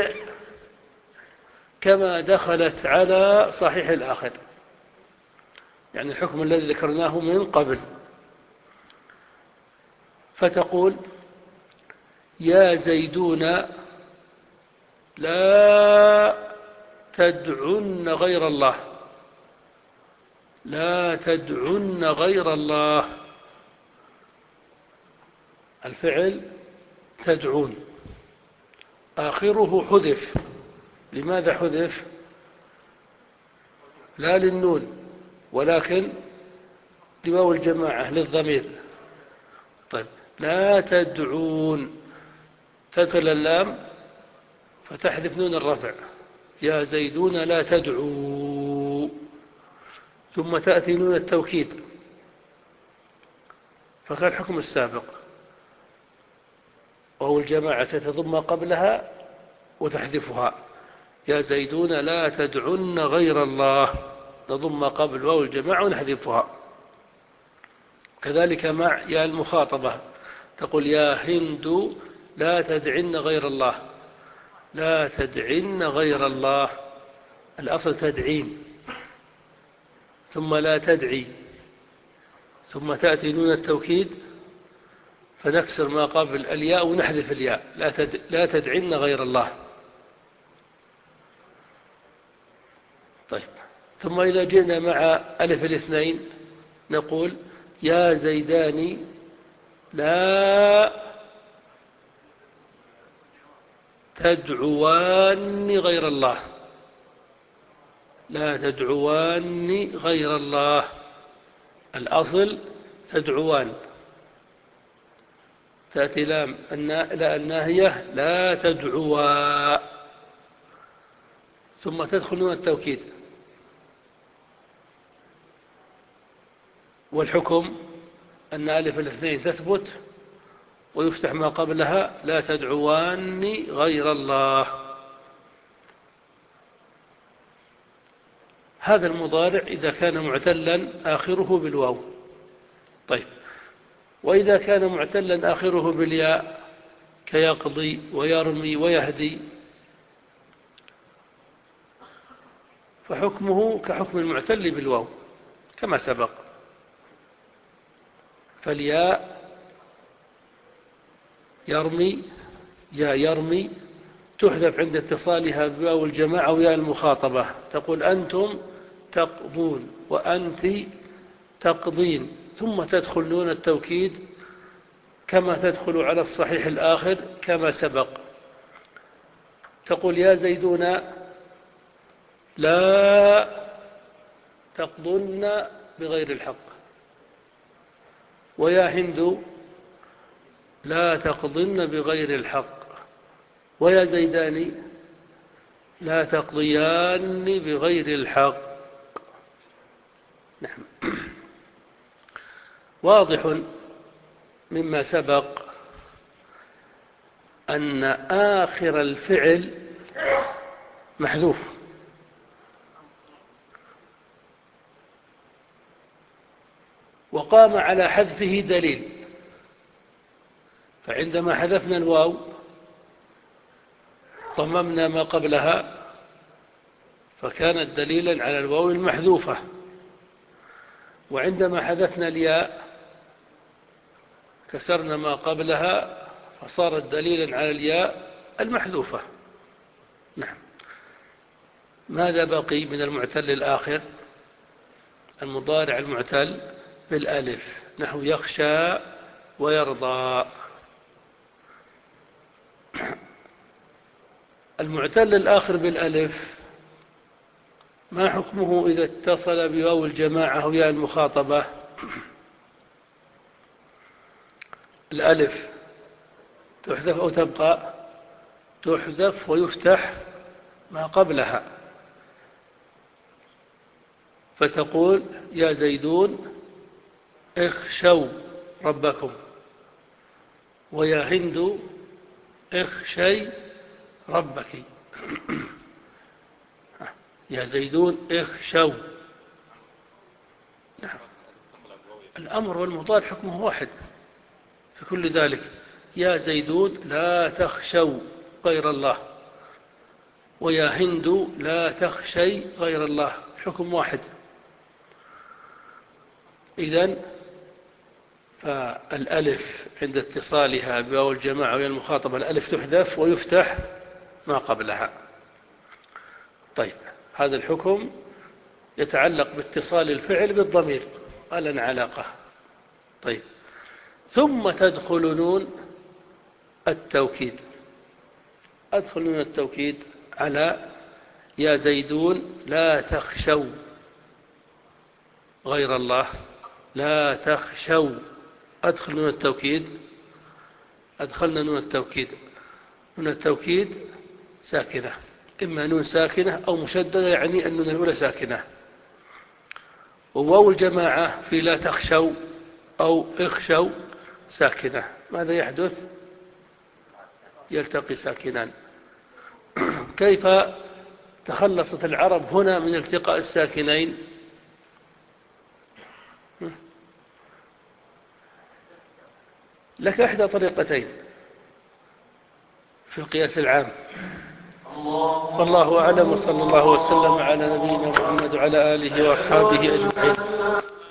كما دخلت على صحيح الآخر، يعني الحكم الذي ذكرناه من قبل. فتقول يا زيدون لا تدعن غير الله. لا تدعن غير الله. الفعل تدعون آخره حذف. لماذا حذف؟ لا للنون ولكن لواو الجماعة للضمير. طيب، لا تدعون تدخل اللام فتحذف نون الرفع. يا زيدون لا تدعوا، ثم تأتي نون التوكيد فكان الحكم السابق وهو الجماعة تضم قبلها وتحذفها. يا زيدون لا تدعن غير الله، نضم قبل واو الجماعة ونحذفها. كذلك مع يا المخاطبة تقول يا هند لا تدعن غير الله. لا تدعن غير الله، الأصل تدعين ثم لا تدعي، ثم تأتي نون التوكيد فنكسر ما قبل الياء ونحذف الياء. لا, تد... لا تدعن غير الله. طيب، ثم إذا جئنا مع ألف الاثنين نقول يا زيدان لا تدعوان غير الله. لا تدعوان غير الله، الأصل تدعوان. تأتي لام النا... لا الناهية لا تدعوا، ثم تدخل نون التوكيد. والحكم أن ألف الاثنين تثبت ويفتح ما قبلها لا تدعواني غير الله. هذا المضارع إذا كان معتلا آخره بالواو. طيب، وإذا كان معتلا آخره بالياء كيقضي ويرمي ويهدي فحكمه كحكم المعتل بالواو كما سبق. فالياء يرمي يا يرمي تحذف عند اتصالها بواو الجماعة وياء المخاطبة، تقول أنتم تقضون وأنت تقضين، ثم تدخل نون التوكيد كما تدخل على الصحيح الآخر كما سبق. تقول يا زيدون لا تقضن بغير الحق، ويا هند لا تقضن بغير الحق، ويا زيدان لا تقضيان بغير الحق. نعم. واضح مما سبق أن آخر الفعل محذوف، وقام على حذفه دليل. فعندما حذفنا الواو ضممنا ما قبلها فكانت دليلا على الواو المحذوفة، وعندما حذفنا الياء كسرنا ما قبلها فصارت دليلا على الياء المحذوفة. نعم. ماذا بقي من المعتل الآخر؟ المضارع المعتل بالألف نحو يخشى ويرضى. المعتل الآخر بالألف ما حكمه إذا اتصل بواو الجماعة أو ياء المخاطبة؟ الألف تحذف أو تبقى؟ تحذف ويفتح ما قبلها، فتقول يا زيدون اخشوا ربكم، ويا هند اخشي ربك. يا زيدون اخشوا. نعم. الأمر والمضارع حكمه واحد في كل ذلك. يا زيدون لا تخشوا غير الله، ويا هند لا تخشي غير الله، حكم واحد. إذن فالألف عند اتصالها بواو الجماعة وهي المخاطبة الألف تحذف ويفتح ما قبلها. طيب، هذا الحكم يتعلق باتصال الفعل بالضمير، ألن علاقة. طيب، ثم تدخل نون التوكيد. أدخل نون التوكيد على يا زيدون لا تخشوا غير الله، لا تخشوا. أدخل نون التوكيد. أدخلنا نون التوكيد. نون التوكيد ساكنة، إما نون ساكنة أو مشددة، يعني النون الأولى ساكنة. وواو الجماعة في لا تخشوا أو اخشوا ساكنة. ماذا يحدث؟ يلتقي ساكنان. كيف تخلصت العرب هنا من التقاء الساكنين؟ لك إحدى طريقتين في القياس العام، والله أعلم، وصلى الله وسلم على نبينا محمد وعلى آله وأصحابه أجمعين.